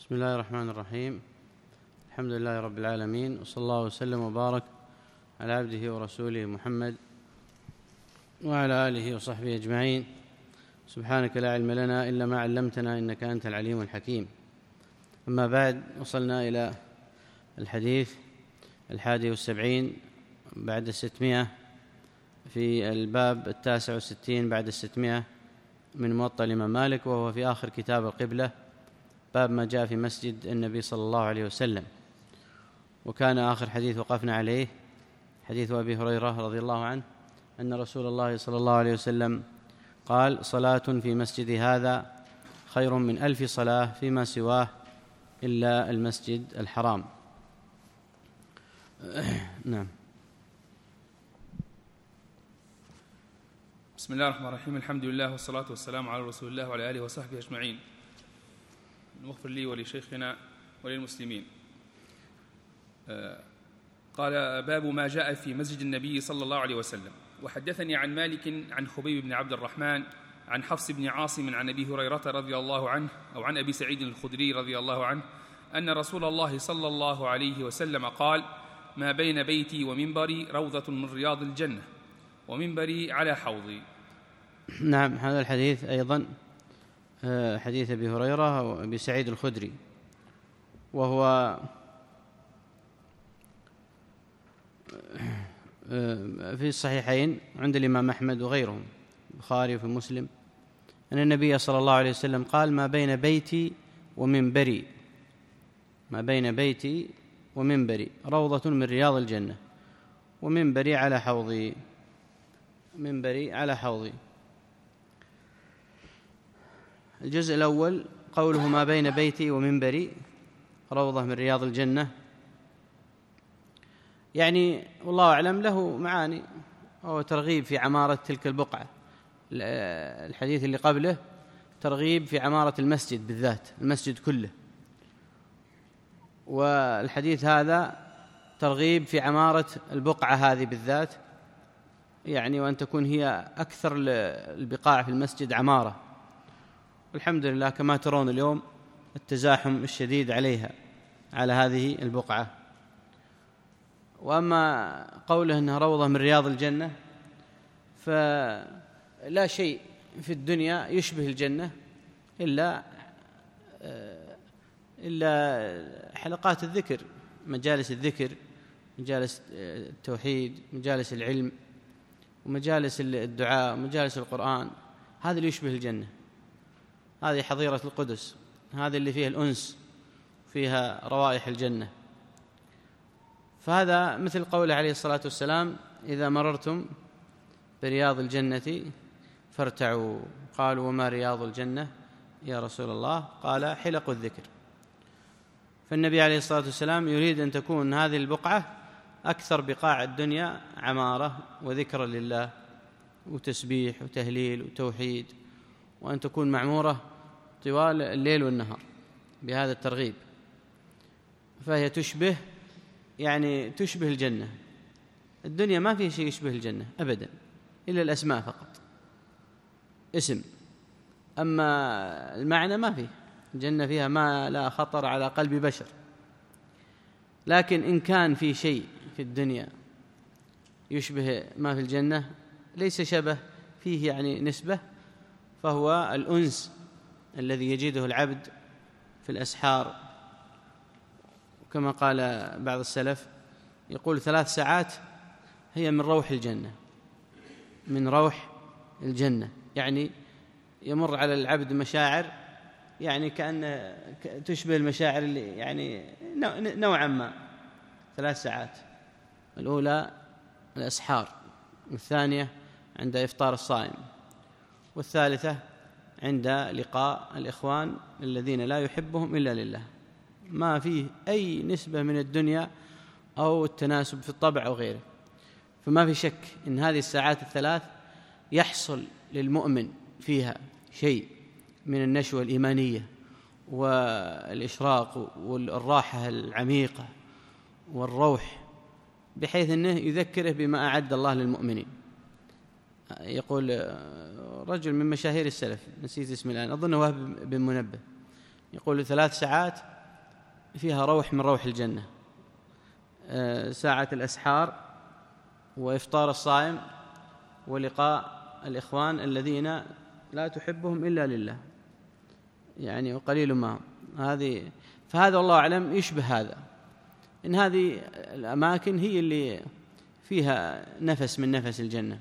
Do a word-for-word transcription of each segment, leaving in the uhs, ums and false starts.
بسم الله الرحمن الرحيم. الحمد لله رب العالمين، وصلى الله وسلم وبارك على عبده ورسوله محمد وعلى آله وصحبه أجمعين. سبحانك لا علم لنا إلا ما علمتنا إنك أنت العليم الحكيم. أما بعد، وصلنا إلى الحديث الحادي والسبعين بعد الستمائة في الباب التاسع والستين بعد الستمائة من موطأ الإمام مالك، وهو في آخر كتاب القبلة، باب ما جاء في مسجد النبي صلى الله عليه وسلم. وكان آخر حديث وقفنا عليه حديث أبي هريرة رضي الله عنه أن رسول الله صلى الله عليه وسلم قال: صلاة في مسجد هذا خير من ألف صلاة فيما سواه إلا المسجد الحرام. نعم. بسم الله الرحمن الرحيم. الحمد لله والصلاة والسلام على رسول الله وعلى آله وصحبه أجمعين. واغفر لي ولشيخنا وللمسلمين. قال: باب ما جاء في مسجد النبي صلى الله عليه وسلم. وحدثني عن مالك عن خبيب بن عبد الرحمن عن حفص بن عاصم عن أبي هريرة رضي الله عنه أو عن أبي سعيد الخدري رضي الله عنه أن رسول الله صلى الله عليه وسلم قال: ما بين بيتي ومنبري روضة من رياض الجنة ومنبري على حوضي. نعم. هذا الحديث أيضا حديث أبي هريرة وأبي سعيد الخدري، وهو في الصحيحين عند الإمام أحمد وغيرهم، البخاري وفي مسلم، أن النبي صلى الله عليه وسلم قال: ما بين بيتي ومنبري ما بين بيتي ومنبري روضة من رياض الجنة ومنبري على حوضي منبري على حوضي. الجزء الأول قوله ما بين بيتي ومنبري روضة من رياض الجنة، يعني والله أعلم له معاني، وهو ترغيب في عمارة تلك البقعة. الحديث اللي قبله ترغيب في عمارة المسجد بالذات، المسجد كله، والحديث هذا ترغيب في عمارة البقعة هذه بالذات، يعني وأن تكون هي أكثر البقاع في المسجد عمارة. والحمد لله كما ترون اليوم التزاحم الشديد عليها على هذه البقعة. وأما قوله أنها روضة من رياض الجنة، فلا شيء في الدنيا يشبه الجنة إلا إلا حلقات الذكر، مجالس الذكر، مجالس التوحيد، مجالس العلم، ومجالس الدعاء، ومجالس القرآن. هذا اللي يشبه الجنة، هذه حظيرة القدس، هذا اللي فيها الأنس، فيها روائح الجنة. فهذا مثل قوله عليه الصلاة والسلام: إذا مررتم برياض الجنة فارتعوا. قالوا: وما رياض الجنة يا رسول الله؟ قال: حلق الذكر. فالنبي عليه الصلاة والسلام يريد أن تكون هذه البقعة أكثر بقاع الدنيا عمارة وذكر لله وتسبيح وتهليل وتوحيد، وأن تكون معمورة طوال الليل والنهار بهذا الترغيب. فهي تشبه يعني تشبه الجنة. الدنيا ما فيه شيء يشبه الجنة أبدا إلا الأسماء فقط، اسم، أما المعنى ما فيه. الجنة فيها ما لا خطر على قلب بشر. لكن إن كان في شيء في الدنيا يشبه ما في الجنة، ليس شبه فيه يعني نسبة، فهو الأنس الذي يجده العبد في الأسحار. كما قال بعض السلف، يقول: ثلاث ساعات هي من روح الجنة، من روح الجنة، يعني يمر على العبد مشاعر يعني كأن تشبه المشاعر اللي يعني نوعا ما. ثلاث ساعات، الأولى الأسحار، والثانية عند إفطار الصائم، والثالثة عند لقاء الإخوان الذين لا يحبهم إلا لله. ما فيه أي نسبة من الدنيا أو التناسب في الطبع أو غيره. فما في شك إن هذه الساعات الثلاث يحصل للمؤمن فيها شيء من النشوة الإيمانية والإشراق والراحة العميقة والروح، بحيث أنه يذكره بما أعد الله للمؤمنين. يقول رجل من مشاهير السلف، نسيت اسمه الآن، أظنه وهب بن منبه، يقول: ثلاث ساعات فيها روح من روح الجنة، ساعة الأسحار وإفطار الصائم ولقاء الإخوان الذين لا تحبهم إلا لله، يعني وقليل ما هم هذه. فهذا والله أعلم يشبه هذا، إن هذه الأماكن هي اللي فيها نفس من نفس الجنة،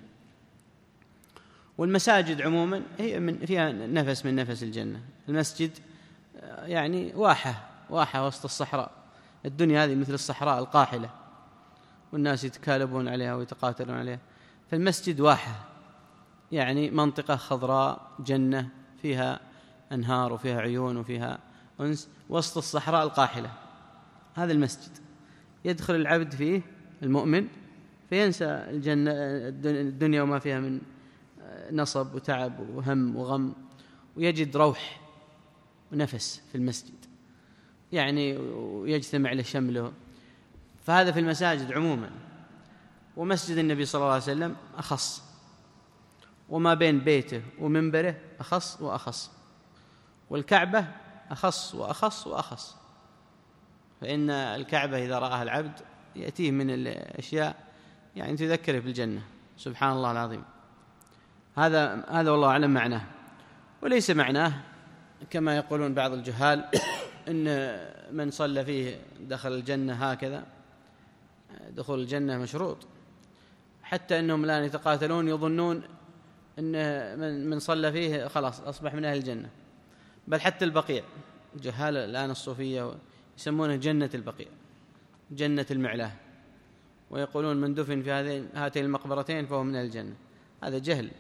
والمساجد عموما هي من فيها نفس من نفس الجنة. المسجد يعني واحة واحة وسط الصحراء، الدنيا هذه مثل الصحراء القاحلة والناس يتكالبون عليها ويتقاتلون عليها، فالمسجد واحة يعني منطقة خضراء جنة فيها أنهار وفيها عيون وفيها أنس وسط الصحراء القاحلة. هذا المسجد يدخل العبد فيه المؤمن فينسى الجنة الدنيا وما فيها من نصب وتعب وهم وغم، ويجد روح ونفس في المسجد يعني ويجتمع لشمله. فهذا في المساجد عموما، ومسجد النبي صلى الله عليه وسلم أخص، وما بين بيته ومنبره أخص وأخص، والكعبة أخص وأخص وأخص، فإن الكعبة إذا رآها العبد يأتيه من الأشياء يعني تذكره بالجنة، سبحان الله العظيم. هذا هذا والله أعلم معناه، وليس معناه كما يقولون بعض الجهال إن من صلى فيه دخل الجنة، هكذا دخول الجنة مشروط، حتى أنهم الآن يتقاتلون يظنون أن من من صلى فيه خلاص أصبح من أهل الجنة، بل حتى البقيع جهال الآن الصوفية يسمونه جنة البقيع، جنة المعلاه، ويقولون من دفن في هذين هاتين المقبرتين فهو من أهل الجنة. هذا جهل.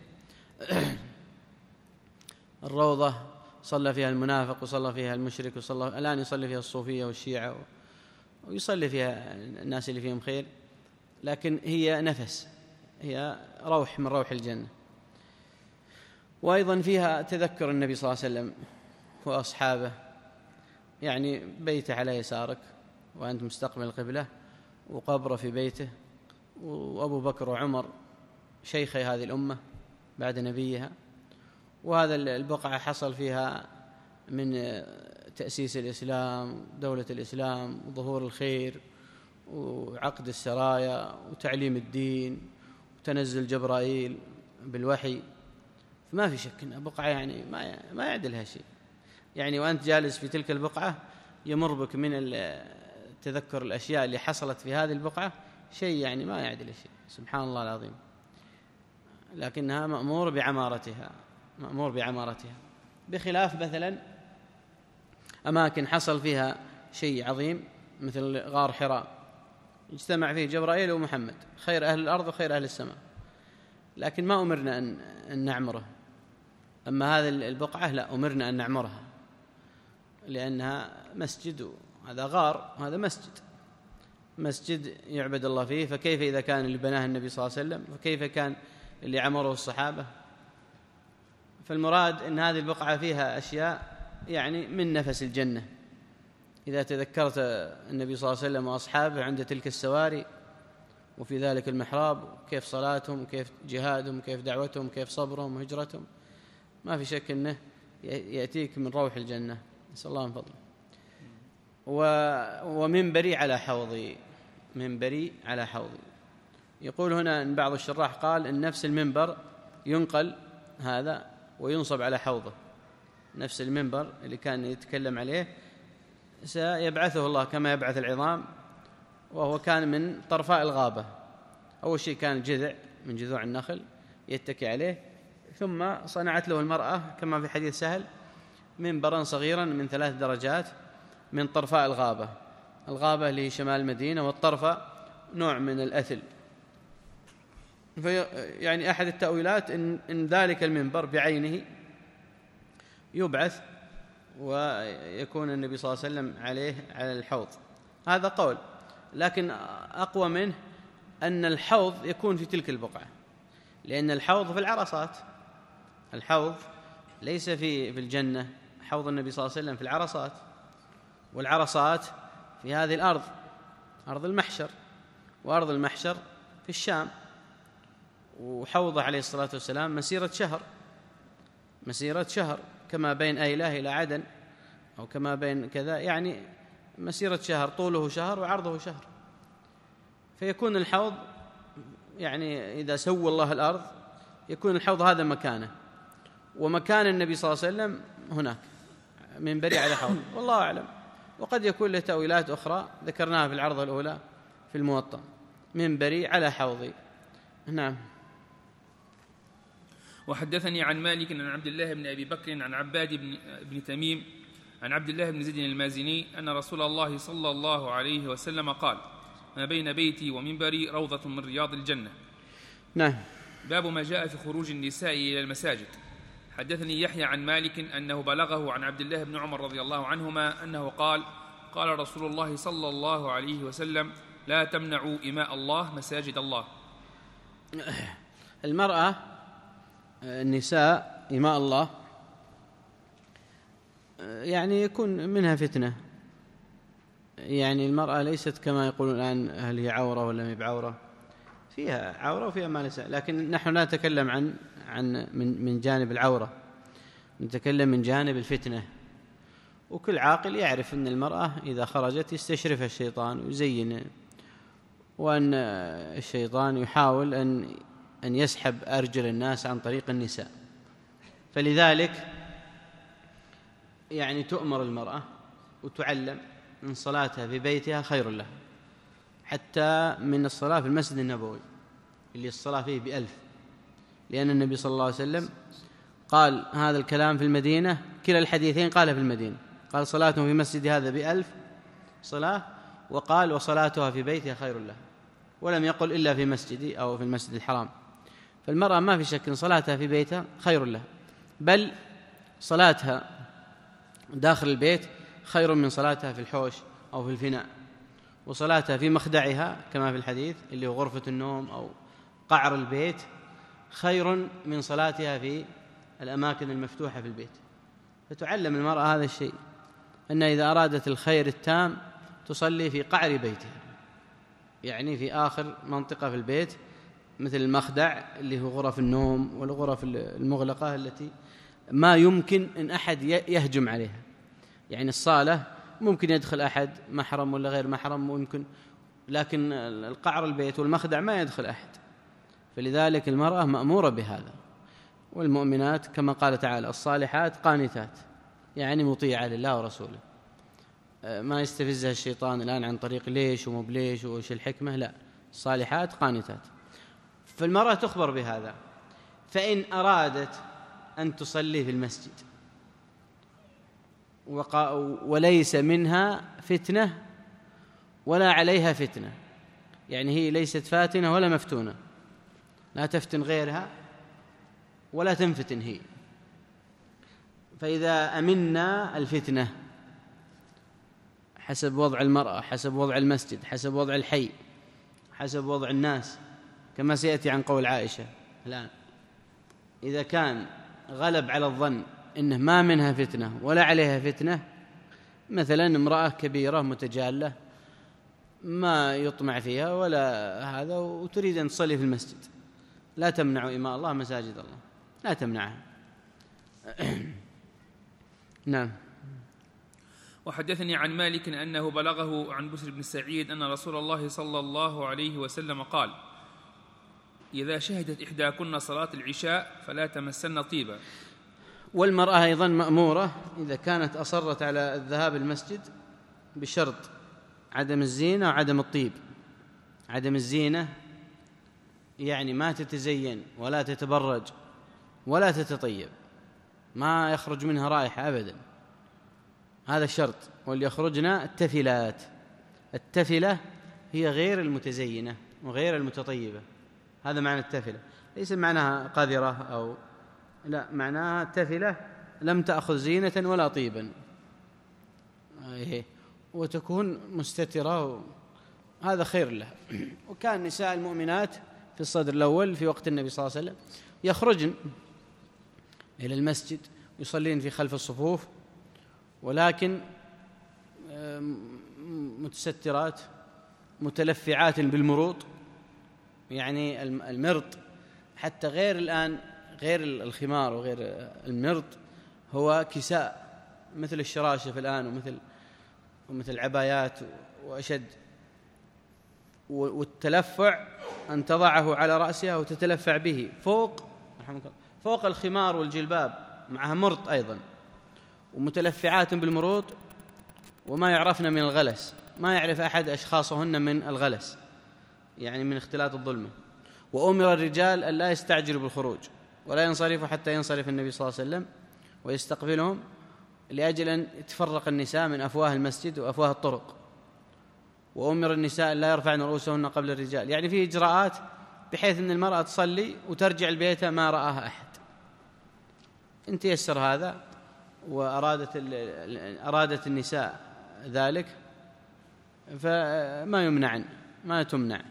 الروضة صلى فيها المنافق وصلى فيها المشرك وصلى الآن يصلي فيها الصوفية والشيعة ويصلي فيها الناس اللي فيهم خير، لكن هي نفس، هي روح من روح الجنة. وأيضا فيها تذكر النبي صلى الله عليه وسلم وأصحابه، يعني بيته على يسارك وأنت مستقبل القبلة، وقبره في بيته، وأبو بكر وعمر شيخي هذه الأمة بعد نبيها. وهذا البقعة حصل فيها من تأسيس الإسلام، دولة الإسلام، وظهور الخير، وعقد السرايا، وتعليم الدين، وتنزل جبرائيل بالوحي. فما في شك أنها بقعة يعني ما ما يعدلها شيء، يعني وأنت جالس في تلك البقعة يمر بك من تذكر الأشياء اللي حصلت في هذه البقعة شيء يعني ما يعدل شيء، سبحان الله العظيم. لكنها مأمور بعمارتها، مأمور بعمارتها، بخلاف مثلا أماكن حصل فيها شيء عظيم مثل غار حراء، اجتمع فيه جبرائيل ومحمد، خير أهل الأرض وخير أهل السماء، لكن ما أمرنا أن, أن نعمره. أما هذه البقعة لا، أمرنا أن نعمرها لأنها مسجد، هذا غار وهذا مسجد، مسجد يعبد الله فيه، فكيف إذا كان اللي بناه النبي صلى الله عليه وسلم، فكيف كان اللي عمره الصحابة؟ فالمراد أن هذه البقعة فيها أشياء يعني من نفس الجنة. إذا تذكرت النبي صلى الله عليه وسلم وأصحابه عند تلك السواري وفي ذلك المحراب، كيف صلاتهم وكيف جهادهم وكيف دعوتهم وكيف صبرهم وهجرتهم، ما في شك أنه يأتيك من روح الجنة، نسأل الله من فضله. ومنبري على حوضي، منبري على حوضي. يقول هنا أن بعض الشراح قال أن نفس المنبر ينقل هذا وينصب على حوضه، نفس المنبر اللي كان يتكلم عليه سيبعثه الله كما يبعث العظام، وهو كان من طرفاء الغابة. أول شيء كان جذع من جذوع النخل يتكي عليه، ثم صنعت له المرأة كما في حديث سهل منبرا صغيرا من ثلاث درجات من طرفاء الغابة، الغابة اللي هي شمال المدينة، والطرفة نوع من الأثل. يعني أحد التأويلات إن, إن ذلك المنبر بعينه يبعث ويكون النبي صلى الله عليه وسلم عليه على الحوض، هذا قول. لكن أقوى منه أن الحوض يكون في تلك البقعة، لأن الحوض في العرصات، الحوض ليس في في الجنة، حوض النبي صلى الله عليه وسلم في العرصات، والعرصات في هذه الأرض، أرض المحشر، وأرض المحشر في الشام. وحوضه عليه الصلاة والسلام مسيرة شهر، مسيرة شهر كما بين أيلة إلى عدن، أو كما بين كذا، يعني مسيرة شهر، طوله شهر وعرضه شهر، فيكون الحوض يعني إذا سوى الله الأرض يكون الحوض هذا مكانه، ومكان النبي صلى الله عليه وسلم هناك، منبري على حوض، والله أعلم. وقد يكون له تأويلات أخرى ذكرناها في العرضة الأولى في الموطأ، منبري على حوضي. نعم. وحدثني عن مالك عن عبد الله بن أبي بكر عن عباد بن, بن تميم عن عبد الله بن زيد المازني أن رسول الله صلى الله عليه وسلم قال: ما بين بيتي ومنبري روضة من رياض الجنة. نعم. باب ما جاء في خروج النساء إلى المساجد. حدثني يحيى عن مالك أنه بلغه عن عبد الله بن عمر رضي الله عنهما أنه قال: قال رسول الله صلى الله عليه وسلم: لا تمنعوا إماء الله مساجد الله. المرأة النساء إماء الله يعني يكون منها فتنة، يعني المرأة ليست كما يقولون الآن هل هي عورة ولا ما بعورة، فيها عورة وفيها ما ليس، لكن نحن لا نتكلم عن عن من من جانب العورة، نتكلم من جانب الفتنة. وكل عاقل يعرف أن المرأة إذا خرجت يستشرفها الشيطان ويزين، وأن الشيطان يحاول أن أن يسحب أرجل الناس عن طريق النساء، فلذلك يعني تؤمر المرأة وتعلم من صلاتها في بيتها خير لها، حتى من الصلاة في المسجد النبوي اللي الصلاة فيه بألف، لأن النبي صلى الله عليه وسلم قال هذا الكلام في المدينة، كلا الحديثين قال في المدينة، قال صلاتهم في مسجد هذا بألف صلاة، وقال وصلاتها في بيتها خير لها، ولم يقل إلا في مسجدي أو في المسجد الحرام. فالمرأة ما في شك صلاتها في بيتها خير لها، بل صلاتها داخل البيت خير من صلاتها في الحوش أو في الفناء، وصلاتها في مخدعها كما في الحديث اللي هو غرفة النوم أو قعر البيت خير من صلاتها في الأماكن المفتوحة في البيت. فتعلم المرأة هذا الشيء، أن إذا أرادت الخير التام تصلي في قعر بيتها، يعني في آخر منطقة في البيت، مثل المخدع اللي هو غرف النوم والغرف المغلقة التي ما يمكن أن أحد يهجم عليها، يعني الصالة ممكن يدخل أحد محرم ولا غير محرم ممكن، لكن القعر البيت والمخدع ما يدخل أحد. فلذلك المرأة مأمورة بهذا. والمؤمنات كما قال تعالى الصالحات قانتات، يعني مطيعة لله ورسوله، ما يستفزها الشيطان الآن عن طريق ليش ومو بليش وإيش الحكمة، لا، الصالحات قانتات. فالمرأة تخبر بهذا، فإن أرادت أن تصلي في المسجد وليس منها فتنة ولا عليها فتنة، يعني هي ليست فاتنة ولا مفتونة، لا تفتن غيرها ولا تنفتن هي، فإذا أمنا الفتنة حسب وضع المرأة، حسب وضع المسجد، حسب وضع الحي، حسب وضع الناس، كما سيأتي عن قول عائشة الآن، إذا كان غلب على الظن إنه ما منها فتنة ولا عليها فتنة، مثلا امرأة كبيرة متجالة ما يطمع فيها ولا هذا وتريد أن تصلي في المسجد، لا تمنع إماء الله مساجد الله، لا تمنعها. نعم. وحدثني عن مالك أنه بلغه عن بسر بن سعيد أن رسول الله صلى الله عليه وسلم قال: إذا شهدت إحداكن صلاة العشاء فلا تمسن طيبا. والمرأة أيضا مأمورة إذا كانت أصرت على الذهاب المسجد بشرط عدم الزينة وعدم الطيب. عدم الزينة يعني ما تتزين ولا تتبرج ولا تتطيب، ما يخرج منها رائحة أبدا، هذا الشرط. واللي يخرجنا التفلات، التفلة هي غير المتزينة وغير المتطيبة، هذا معنى التفلة، ليس معناها قذرة أو لا، معناها التفلة لم تأخذ زينة ولا طيبا وتكون مستترة، هذا خير لها. وكان نساء المؤمنات في الصدر الأول في وقت النبي صلى الله عليه وسلم يخرجن إلى المسجد يصلين في خلف الصفوف، ولكن متسترات متلفعات بالمروط، يعني المرط حتى غير الآن غير الخمار وغير المرط، هو كساء مثل الشراشف الآن ومثل ومثل عبايات وأشد، والتلفع أن تضعه على رأسها وتتلفع به فوق فوق الخمار والجلباب، معها مرط أيضا، ومتلفعات بالمروط، وما يعرفن من الغلس، ما يعرف أحد أشخاصهن من الغلس، يعني من اختلاط الظلمة. وأمر الرجال أن لا يستعجلوا بالخروج ولا ينصرفوا حتى ينصرف النبي صلى الله عليه وسلم ويستقبلهم، لأجل أن تفرق النساء من أفواه المسجد وأفواه الطرق. وأمر النساء لا يرفعن رؤوسهن قبل الرجال، يعني في إجراءات بحيث أن المرأة تصلي وترجع البيت ما رآها أحد. إن تيسر هذا وأرادت أرادت النساء ذلك فما يمنعن، ما تمنع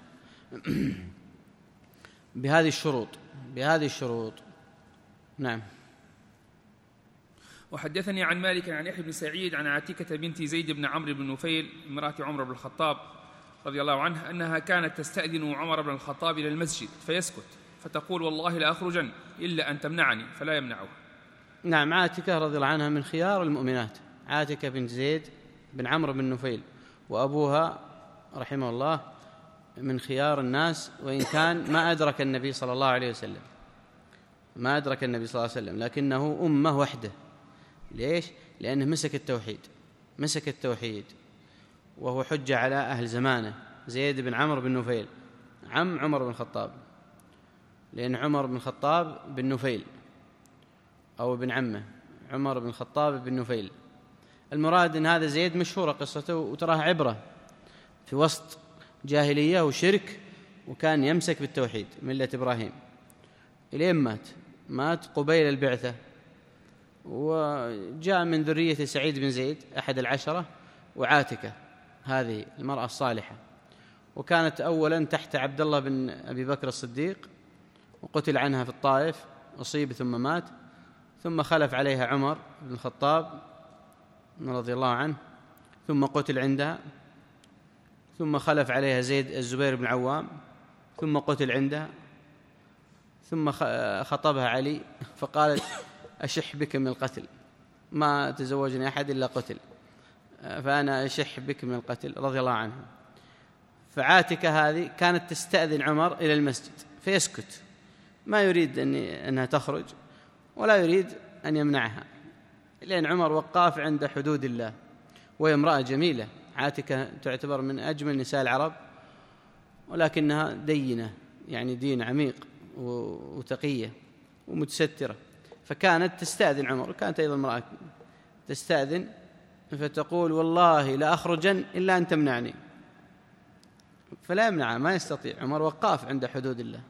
بهذه الشروط بهذه الشروط نعم. وحدثني عن مالك عن يحيى بن سعيد عن عتيكة بنت زيد بن عمرو بن نفيل امرأة عمر بن الخطاب رضي الله عنه أنها كانت تستأذن عمر بن الخطاب إلى المسجد فيسكت، فتقول والله لا أخرجن إلا أن تمنعني، فلا يمنعه. نعم، عاتكة رضي الله عنها من خيار المؤمنات، عاتكة بن زيد بن عمرو بن نفيل، وأبوها رحمه الله من خيار الناس، وإن كان ما أدرك النبي صلى الله عليه وسلم ما أدرك النبي صلى الله عليه وسلم لكنه أمة وحده. ليش؟ لأنه مسك التوحيد مسك التوحيد وهو حجة على أهل زمانه. زيد بن عمرو بن نفيل عم عمر بن الخطاب، لأن عمر بن الخطاب بن نفيل أو ابن عمه عمر بن الخطاب بن نفيل. المراد أن هذا زيد مشهورة قصته وتراها عبرة في وسط جاهلية وشرك، وكان يمسك بالتوحيد ملة إبراهيم إلين مات مات قبيل البعثة، وجاء من ذرية سعيد بن زيد أحد العشرة وعاتكة هذه المرأة الصالحة، وكانت أولا تحت عبد الله بن أبي بكر الصديق، وقتل عنها في الطائف، أصيب ثم مات، ثم خلف عليها عمر بن الخطاب رضي الله عنه ثم قتل عندها، ثم خلف عليها زيد الزبير بن عوام ثم قتل عندها، ثم خطبها علي فقالت أشح بك من القتل، ما تزوجني أحد إلا قتل، فأنا أشح بك من القتل رضي الله عنها. فعاتكة هذه كانت تستأذن عمر إلى المسجد فيسكت، ما يريد أن أنها تخرج ولا يريد أن يمنعها، لأن عمر وقاف عند حدود الله، وهي امرأة جميلة. عاتكة تعتبر من أجمل نساء العرب، ولكنها دينة، يعني دين عميق وتقية ومتسترة، فكانت تستأذن عمر. كانت أيضا امرأة تستأذن فتقول والله لا أخرجن إلا أن تمنعني، فلا يمنعها، ما يستطيع. عمر وقاف عند حدود الله،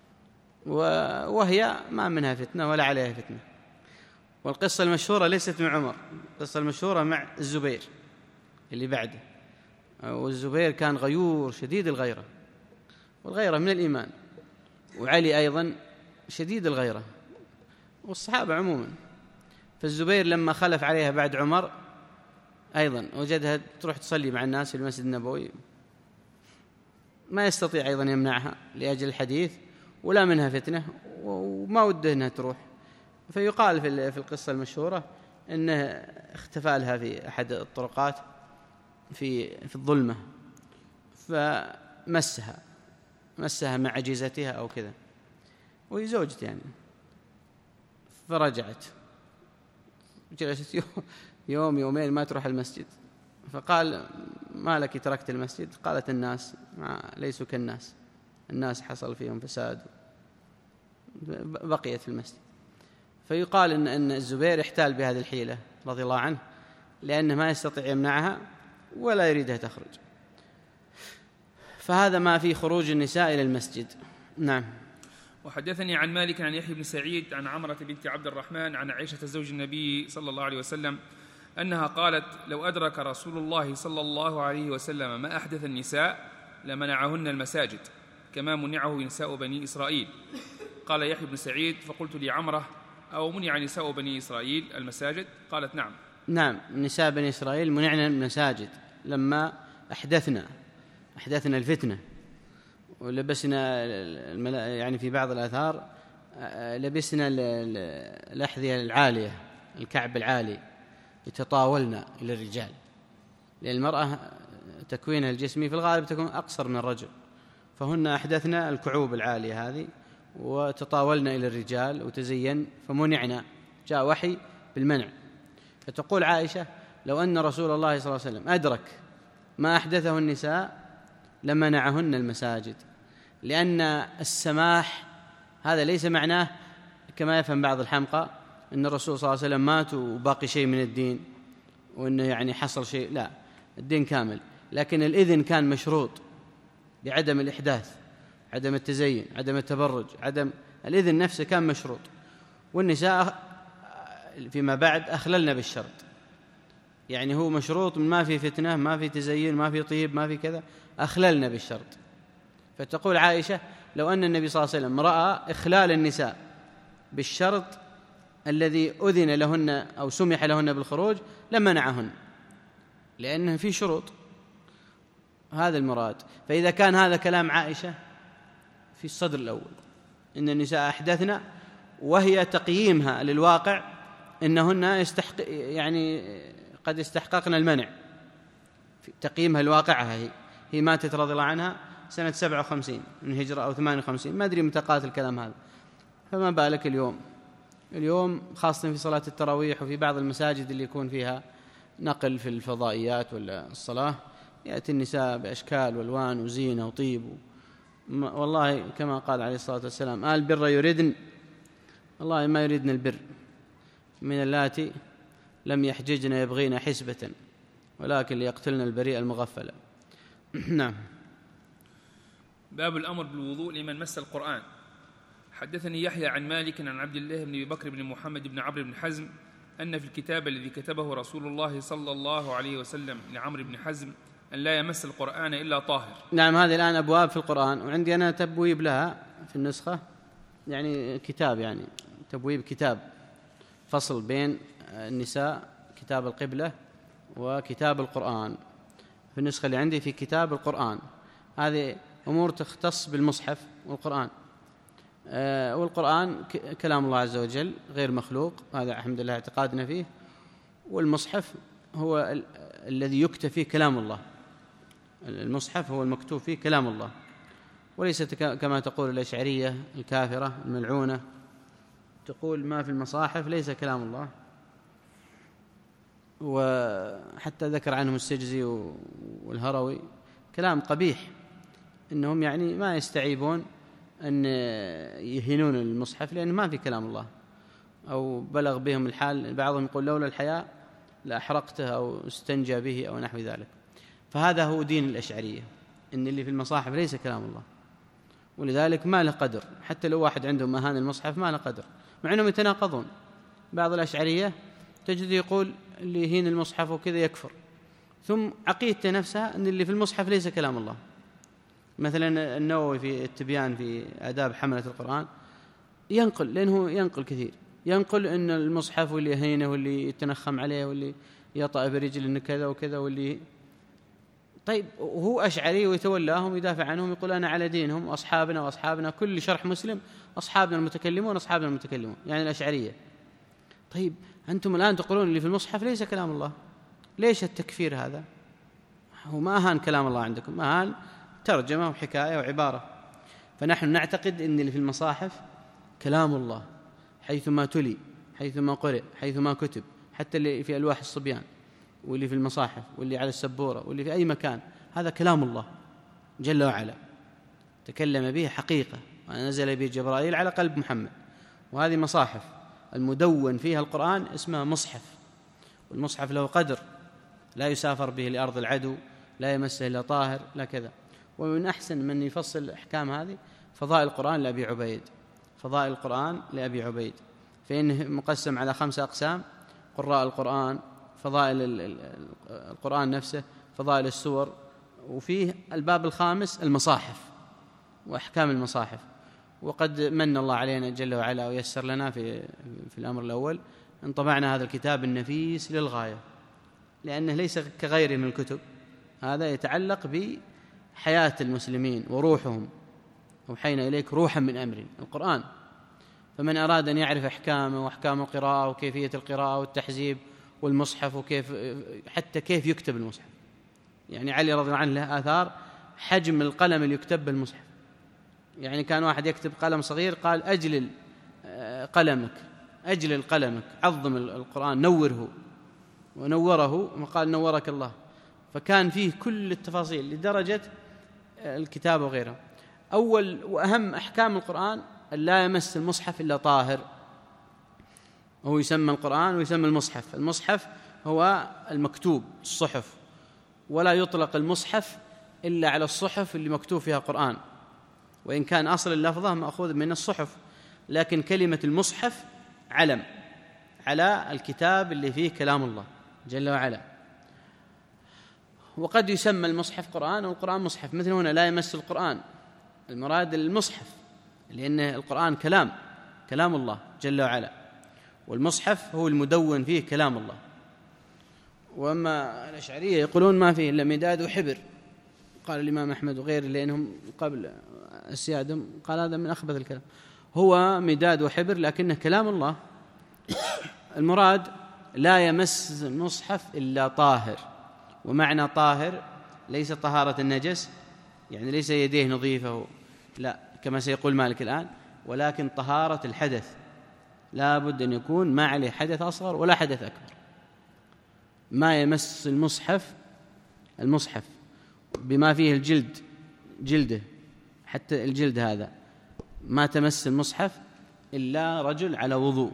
وهي ما منها فتنة ولا عليها فتنة. والقصة المشهورة ليست مع عمر، القصة المشهورة مع الزبير اللي بعده، والزبير كان غيور شديد الغيرة، والغيرة من الإيمان، وعلي أيضا شديد الغيرة، والصحابة عموما. فالزبير لما خلف عليها بعد عمر أيضا وجدها تروح تصلي مع الناس في المسجد النبوي، ما يستطيع أيضا يمنعها لأجل الحديث، ولا منها فتنة، وما وده أنها تروح. فيقال في القصة المشهورة أنه اختفى لها في أحد الطرقات في في الظلمة، فمسها مسها مع عجيزتها أو كذا، وهي زوجته يعني. فرجعت جلست يوم يومين ما تروح المسجد، فقال ما لك تركت المسجد؟ قالت الناس ما ليسوا كالناس، الناس حصل فيهم فساد، بقيت في المسجد. فيقال إن, إن الزبير احتال بهذه الحيلة رضي الله عنه، لأنه ما يستطيع يمنعها ولا يريدها تخرج. فهذا ما في خروج النساء إلى المسجد. نعم. وحدثني عن مالك عن يحيى بن سعيد عن عمرة بنت عبد الرحمن عن عائشة زوج النبي صلى الله عليه وسلم أنها قالت لو أدرك رسول الله صلى الله عليه وسلم ما أحدث النساء لمنعهن المساجد كما منعه نساء بني إسرائيل. قال يحيى بن سعيد فقلت لعمرة أو منع نساء بني إسرائيل المساجد؟ قالت نعم. نعم، نساء بني إسرائيل منعنا المساجد لما أحدثنا أحدثنا الفتنة، ولبسنا يعني في بعض الآثار لبسنا الأحذية العالية، الكعب العالي، يتطاولنا إلى الرجال، لأن المرأة تكوينها الجسمي في الغالب تكون أقصر من الرجل، فهن أحدثنا الكعوب العالية هذه وتطاولنا إلى الرجال وتزين فمنعنا، جاء وحي بالمنع. فتقول عائشة: لو أن رسول الله صلى الله عليه وسلم أدرك ما أحدثه النساء لمنعهن المساجد، لأن السماح هذا ليس معناه كما يفهم بعض الحمقى أن الرسول صلى الله عليه وسلم مات وباقي شيء من الدين وأنه يعني حصل شيء، لا، الدين كامل، لكن الإذن كان مشروط بعدم الإحداث، عدم التزين، عدم التبرج، عدم الإذن نفسه كان مشروط. والنساء فيما بعد أخللنا بالشرط، يعني هو مشروط من ما في فتنة، ما في تزين، ما في طيب، ما في كذا، أخللنا بالشرط. فتقول عائشة: لو أن النبي صلى الله عليه وسلم رأى إخلال النساء بالشرط الذي أذن لهن أو سمح لهن بالخروج لمنعهن، لأنه في شروط، هذا المراد. فإذا كان هذا كلام عائشة في الصدر الأول إن النساء أحدثنا، وهي تقييمها للواقع إنهن يستحق يعني قد استحققنا المنع، في تقييمها الواقعها، هي هي ماتت رضي الله عنها سنة سبعة وخمسين من الهجرة أو ثمانية وخمسين، ما أدري متى قالت الكلام هذا، فما بالك اليوم. اليوم خاصة في صلاة التراويح وفي بعض المساجد اللي يكون فيها نقل في الفضائيات ولا الصلاة، يأتي النساء بأشكال والوان وزينة وطيب و... والله كما قال عليه الصلاة والسلام: آل البر يردن، والله ما يريدن البر، من اللاتي لم يحججن يبغين حسبة ولكن ليقتلن البريء المغفل. نعم. باب الأمر بالوضوء لمن مس القرآن. حدثني يحيى عن مالك عن عبد الله بن بكر بن محمد بن عمرو بن حزم أن في الكتاب الذي كتبه رسول الله صلى الله عليه وسلم لعمرو بن حزم أن لا يمس القرآن إلا طاهر. نعم، هذه الآن أبواب في القرآن، وعندي أنا تبويب لها في النسخة، يعني كتاب، يعني تبويب كتاب فصل بين النساء، كتاب القبلة وكتاب القرآن. في النسخة اللي عندي في كتاب القرآن، هذه أمور تختص بالمصحف والقرآن. آه والقرآن كلام الله عز وجل غير مخلوق، هذا الحمد لله اعتقادنا فيه. والمصحف هو ال- الذي يكتب فيه كلام الله، المصحف هو المكتوب فيه كلام الله، وليست كما تقول الأشعرية الكافرة الملعونة، تقول ما في المصاحف ليس كلام الله. وحتى ذكر عنهم السجزي والهروي كلام قبيح، إنهم يعني ما يستعيبون أن يهينون المصحف لأن ما في كلام الله، أو بلغ بهم الحال بعضهم يقول لولا الحياء لأحرقته أو استنجى به أو نحو ذلك. فهذا هو دين الأشعرية، إن اللي في المصاحف ليس كلام الله، ولذلك ما له قدر. حتى لو واحد عندهم أهان المصحف ما له قدر، مع أنهم يتناقضون. بعض الأشعرية تجد يقول اللي يهين المصحف وكذا يكفر، ثم عقيدته نفسها أن اللي في المصحف ليس كلام الله. مثلا النووي في التبيان في آداب حملة القرآن ينقل، لأنه ينقل كثير، ينقل أن المصحف واللي يهينه واللي يتنخم عليه واللي يطأ برجل إن كذا وكذا واللي. طيب وهو أشعري ويتولاهم يدافع عنهم، يقول أنا على دينهم وأصحابنا وأصحابنا، كل شرح مسلم أصحابنا المتكلمون أصحابنا المتكلمون، يعني الأشعرية. طيب أنتم الآن تقولون اللي في المصحف ليس كلام الله، ليش التكفير هذا؟ هو ما أهان كلام الله عندكم، ما أهان ترجمة وحكاية وعبارة. فنحن نعتقد أن اللي في المصاحف كلام الله حيثما تلي، حيثما قرئ، حيثما كتب، حتى اللي في ألواح الصبيان واللي في المصاحف واللي على السبورة واللي في أي مكان، هذا كلام الله جل وعلا تكلم به حقيقة، ونزل به جبرائيل على قلب محمد. وهذه مصاحف المدون فيها القرآن اسمها مصحف، والمصحف له قدر، لا يسافر به لأرض العدو، لا يمسه إلا طاهر، لا كذا. ومن أحسن من يفصل الأحكام هذه فضائل القرآن لأبي عبيد، فضائل القرآن لأبي عبيد، فإنه مقسم على خمسة أقسام: قراء القرآن، فضائل القرآن نفسه، فضائل السور، وفيه الباب الخامس المصاحف وأحكام المصاحف. وقد من الله علينا جل وعلا ويسر لنا في في الأمر الأول أن طبعنا هذا الكتاب النفيس للغاية، لأنه ليس كغيره من الكتب، هذا يتعلق بحياة المسلمين وروحهم. أوحينا إليك روحا من أمر القرآن، فمن أراد أن يعرف أحكامه وأحكام القراءة وكيفية القراءة والتحزيب والمصحف وكيف حتى كيف يكتب المصحف، يعني علي رضي الله عنه له آثار حجم القلم اللي يكتب بالمصحف. يعني كان واحد يكتب قلم صغير قال أجلل قلمك أجلل قلمك عظم القرآن نوره، ونوره وقال نورك الله. فكان فيه كل التفاصيل لدرجة الكتاب وغيره. أول وأهم أحكام القرآن أن لا يمس المصحف إلا طاهر. هو يسمى القرآن ويسمى المصحف. المصحف هو المكتوب الصحف، ولا يطلق المصحف إلا على الصحف اللي مكتوب فيها قرآن، وإن كان أصل اللفظة مأخوذ من الصحف، لكن كلمة المصحف علم على الكتاب اللي فيه كلام الله جل وعلا. وقد يسمى المصحف قرآن والقرآن مصحف، مثل هنا لا يمس القرآن، المراد المصحف لأن القرآن كلام كلام الله جل وعلا، والمصحف هو المدون فيه كلام الله. وأما الأشعرية يقولون ما فيه إلا مداد وحبر، قال الإمام أحمد وغيره لأنهم قبل السيادة قال هذا من أخبث الكلام، هو مداد وحبر لكنه كلام الله. المراد لا يمس المصحف إلا طاهر، ومعنى طاهر ليس طهارة النجس، يعني ليس يديه نظيفة لا كما سيقول مالك الآن، ولكن طهارة الحدث، لا بد أن يكون ما عليه حدث أصغر ولا حدث أكبر. ما يمس المصحف المصحف بما فيه الجلد جلده، حتى الجلد هذا ما تمس المصحف إلا رجل على وضوء.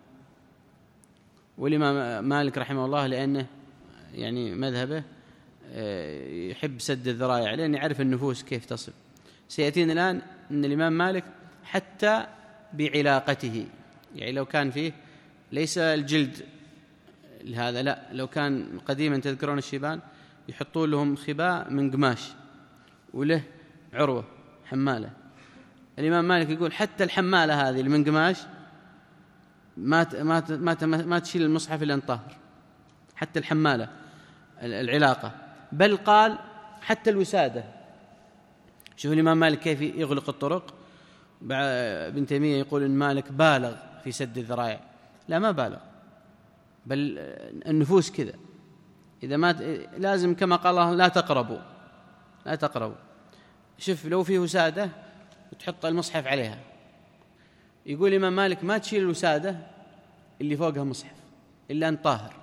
والإمام مالك رحمه الله لأنه يعني مذهبه يحب سد الذرائع، لأنه يعرف النفوس كيف تصل. سيأتينا الآن أن الإمام مالك حتى بعلاقته، يعني لو كان فيه ليس الجلد هذا لا، لو كان قديما تذكرون الشيبان يحطون لهم خباء من قماش وله عروة حمالة، الإمام مالك يقول حتى الحمالة هذه اللي من قماش ما ما ما ما تشيل المصحف إلا طاهر، حتى الحمالة العلاقة. بل قال حتى الوسادة. شوف الإمام مالك كيف يغلق الطرق. ابن تيمية يقول إن مالك بالغ في سد الذرائع، لا ما بالغ، بل النفوس كذا إذا ما لازم كما قال الله لا تقربوا لا تقربوا. شوف لو فيه وسادة وتحط المصحف عليها، يقول الإمام مالك ما تشيل الوسادة اللي فوقها مصحف إلا أن طاهر.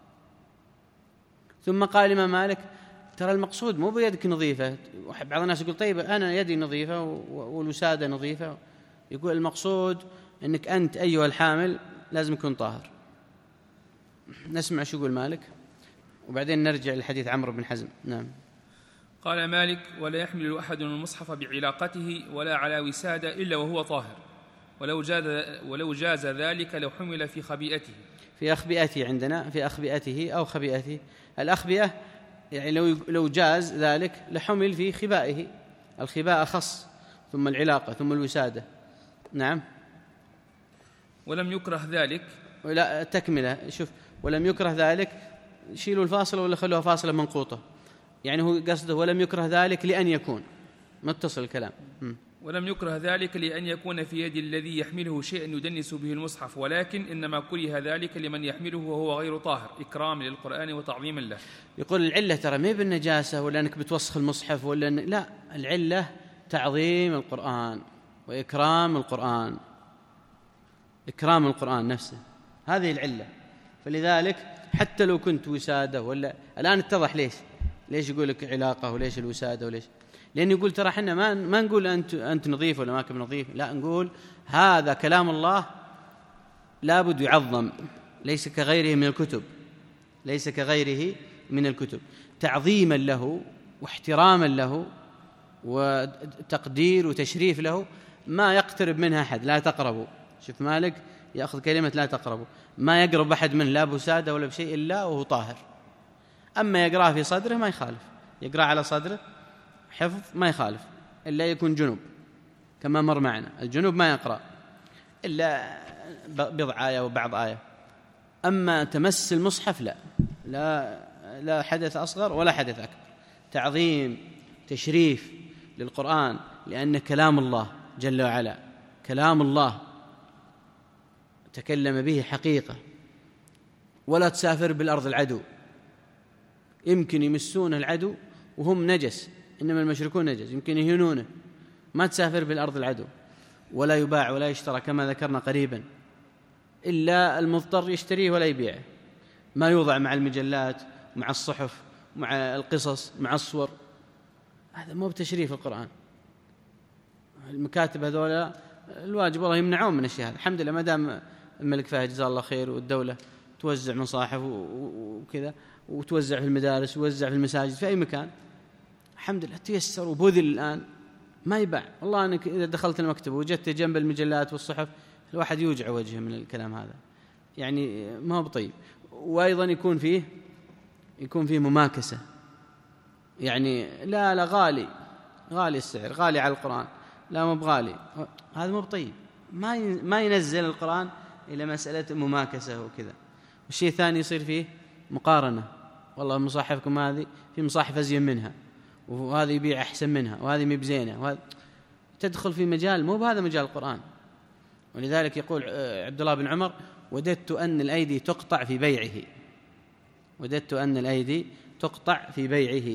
ثم قال الإمام مالك ترى المقصود مو بيدك نظيفة. بعض الناس يقول طيب أنا يدي نظيفة والوسادة نظيفة، يقول المقصود أنك أنت أيها الحامل لازم يكون طاهر. نسمع شو يقول مالك وبعدين نرجع لحديث عمرو بن حزم. نعم. قال مالك ولا يحمل أحد المصحف بعلاقته ولا على وسادة إلا وهو طاهر، ولو جاز, ولو جاز ذلك لو حمل في خبيئته. في أخبئته عندنا في أخبئته أو خبيئته. الأخبئة يعني لو لو جاز ذلك لحمل في خبائه، الخباء خص ثم العلاقة ثم الوسادة. نعم. ولم يكره ذلك. ولا تكملة. شوف ولم يكره ذلك، شيلوا الفاصلة ولا خلوها فاصلة منقوطة، يعني هو قصده ولم يكره ذلك لأن يكون متصل الكلام. م. ولم يكره ذلك لأن يكون في يد الذي يحمله شيئا يدنس به المصحف، ولكن إنما كره ذلك لمن يحمله وهو غير طاهر إكراما للقرآن وتعظيما له. يقول العلة ترى ما بالنجاسة ولا أنك بتوسخ المصحف ولا أن... لا، العلة تعظيم القرآن وإكرام القرآن، إكرام القرآن نفسه، هذه العلة. فلذلك حتى لو كنت وسادة ولا الآن اتضح ليش ليش يقول لك علاقة وليش الوسادة وليش، لأن يقول ترى حنا ما ما نقول أنت أنت نظيف ولا ما كنت نظيف، لا نقول هذا كلام الله لابد يعظم، ليس كغيره من الكتب ليس كغيره من الكتب تعظيما له واحتراما له وتقدير وتشريف له، ما يقترب منها أحد. لا تقربوا. شوف مالك يأخذ كلمة لا تقربوا، ما يقرب أحد منه لا بسادة ولا بشيء إلا وهو طاهر. أما يقرأ في صدره ما يخالف، يقرأ على صدره حفظ ما يخالف إلا يكون جنوب كما مر معنا، الجنوب ما يقرأ إلا بضع آية وبعض آية. أما تمس المصحف لا لا لا حدث أصغر ولا حدث أكبر، تعظيم تشريف للقرآن لأنه كلام الله جل وعلا، كلام الله تكلم به حقيقة. ولا تسافر بالأرض العدو، يمكن يمسون العدو وهم نجس، إنما المشركون نجس، يمكن يهينونه، ما تسافر بالأرض العدو، ولا يباع ولا يشترى كما ذكرنا قريبا، إلا المضطر يشتريه ولا يبيعه، ما يوضع مع المجلات مع الصحف مع القصص مع الصور. هذا مو بتشريف القرآن. المكاتب هذولا الواجب والله يمنعون من الشيء هذا. الحمد لله ما دام الملك فهد جزاه الله خير والدولة توزع مصاحف وكذا وتوزع في المدارس وتوزع في المساجد في أي مكان، الحمد لله تيسر وبذل الآن ما يباع. والله أنك إذا دخلت المكتب وجدت جنب المجلات والصحف الواحد يوجع وجهه من الكلام هذا، يعني ما هو بطيب. وأيضا يكون فيه يكون فيه مماكسة، يعني لا لا غالي غالي السعر، غالي على القرآن، لا مو بغالي، هذا مو بطيب. ما ما ينزل القرآن إلى مسألة مماكسة وكذا. والشيء الثاني يصير فيه مقارنة، والله مصاحفكم هذه في مصاحف أزين منها، وهذا يبيع أحسن منها، وهذه مي بزينة، وهذا تدخل في مجال مو بهذا مجال القرآن. ولذلك يقول عبد الله بن عمر: وددت أن الأيدي تقطع في بيعه، وددت أن الأيدي تقطع في بيعه.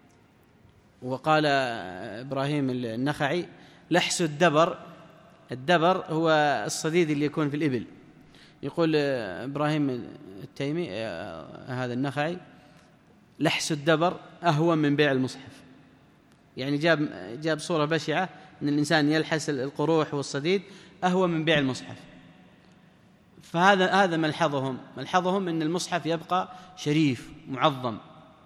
وقال إبراهيم النخعي: لحس الدبر، الدبر هو الصديد اللي يكون في الإبل. يقول إبراهيم التيمي هذا النخعي: لحس الدبر أهون من بيع المصحف. يعني جاب جاب صورة بشعة أن الإنسان يلحس القروح والصديد أهون من بيع المصحف. فهذا هذا ملحظهم ملحظهم أن المصحف يبقى شريف معظم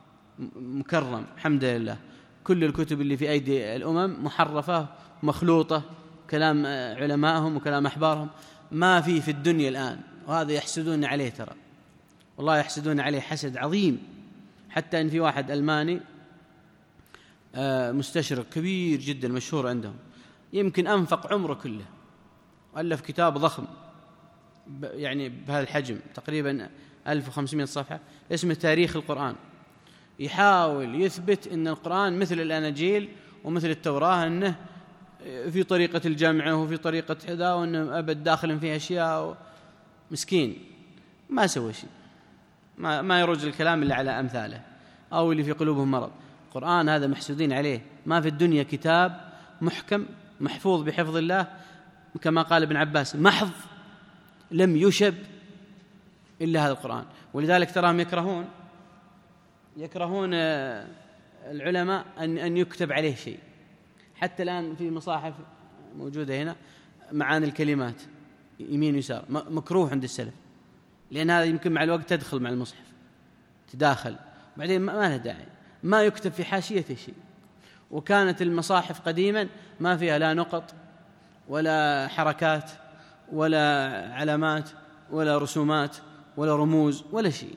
مكرم الحمد لله. كل الكتب اللي في أيدي الأمم محرفة مخلوطة، كلام علمائهم وكلام أحبارهم، ما في في الدنيا الآن. وهذا يحسدون عليه، ترى والله يحسدون عليه حسد عظيم. حتى إن في واحد ألماني مستشرق كبير جدا مشهور عندهم، يمكن أنفق عمره كله، ألف كتاب ضخم يعني بهذا الحجم تقريبا ألف وخمسمائة صفحة اسمه تاريخ القرآن. يحاول يثبت أن القرآن مثل الأناجيل ومثل التوراة، أنه في طريقة الجمع وفي طريقة حذا، وأنه أبد داخل فيها أشياء. مسكين ما سوى شيء، ما, ما يرج الكلام إلا على أمثاله أو اللي في قلوبهم مرض. القرآن هذا محسودين عليه. ما في الدنيا كتاب محكم محفوظ بحفظ الله كما قال ابن عباس: محض لم يشب إلا هذا القرآن. ولذلك تراهم يكرهون يكرهون العلماء أن أن يكتب عليه شيء. حتى الآن في مصاحف موجودة هنا معاني الكلمات يمين ويسار مكروه عند السلف، لأن هذا يمكن مع الوقت تدخل مع المصحف تداخل، بعدين ما له داعي، ما يكتب في حاشيته شيء. وكانت المصاحف قديما ما فيها لا نقط ولا حركات ولا علامات ولا رسومات ولا رموز ولا شيء،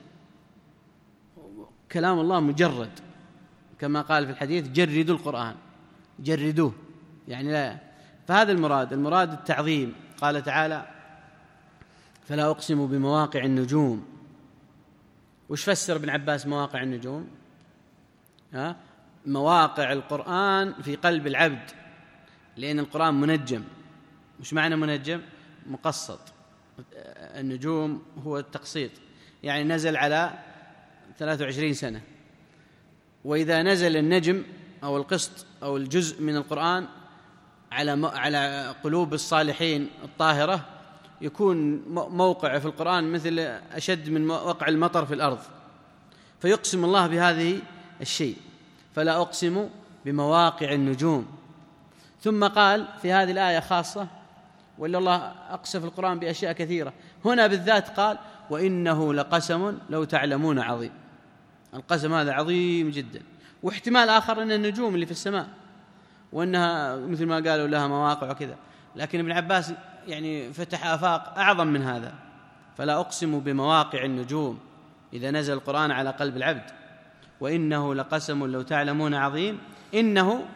كلام الله مجرد كما قال في الحديث: جردوا القرآن، جردوه يعني لا. فهذا المراد المراد التعظيم. قال تعالى: فلا أقسم بمواقع النجوم. وش فسر ابن عباس مواقع النجوم؟ ها؟ مواقع القرآن في قلب العبد، لأن القرآن منجم. مش معنى منجم؟ مقسط. النجوم هو التقسيط، يعني نزل على ثلاثة وعشرين سنة. وإذا نزل النجم أو القسط أو الجزء من القرآن على على قلوب الصالحين الطاهرة، يكون موقع في القرآن مثل أشد من وقع المطر في الأرض. فيقسم الله بهذه الشيء: فلا أقسم بمواقع النجوم. ثم قال في هذه الآية خاصة، ولا الله أقسم في القرآن بأشياء كثيرة، هنا بالذات قال: وإنه لقسم لو تعلمون عظيم. القسم هذا عظيم جدا. واحتمال آخر أن النجوم اللي في السماء، وأنها مثل ما قالوا لها مواقع وكذا، لكن ابن عباس يعني فتح آفاق أعظم من هذا. فلا أقسم بمواقع النجوم إذا نزل القرآن على قلب العبد. وإنه لقسم لو تعلمون عظيم. إنه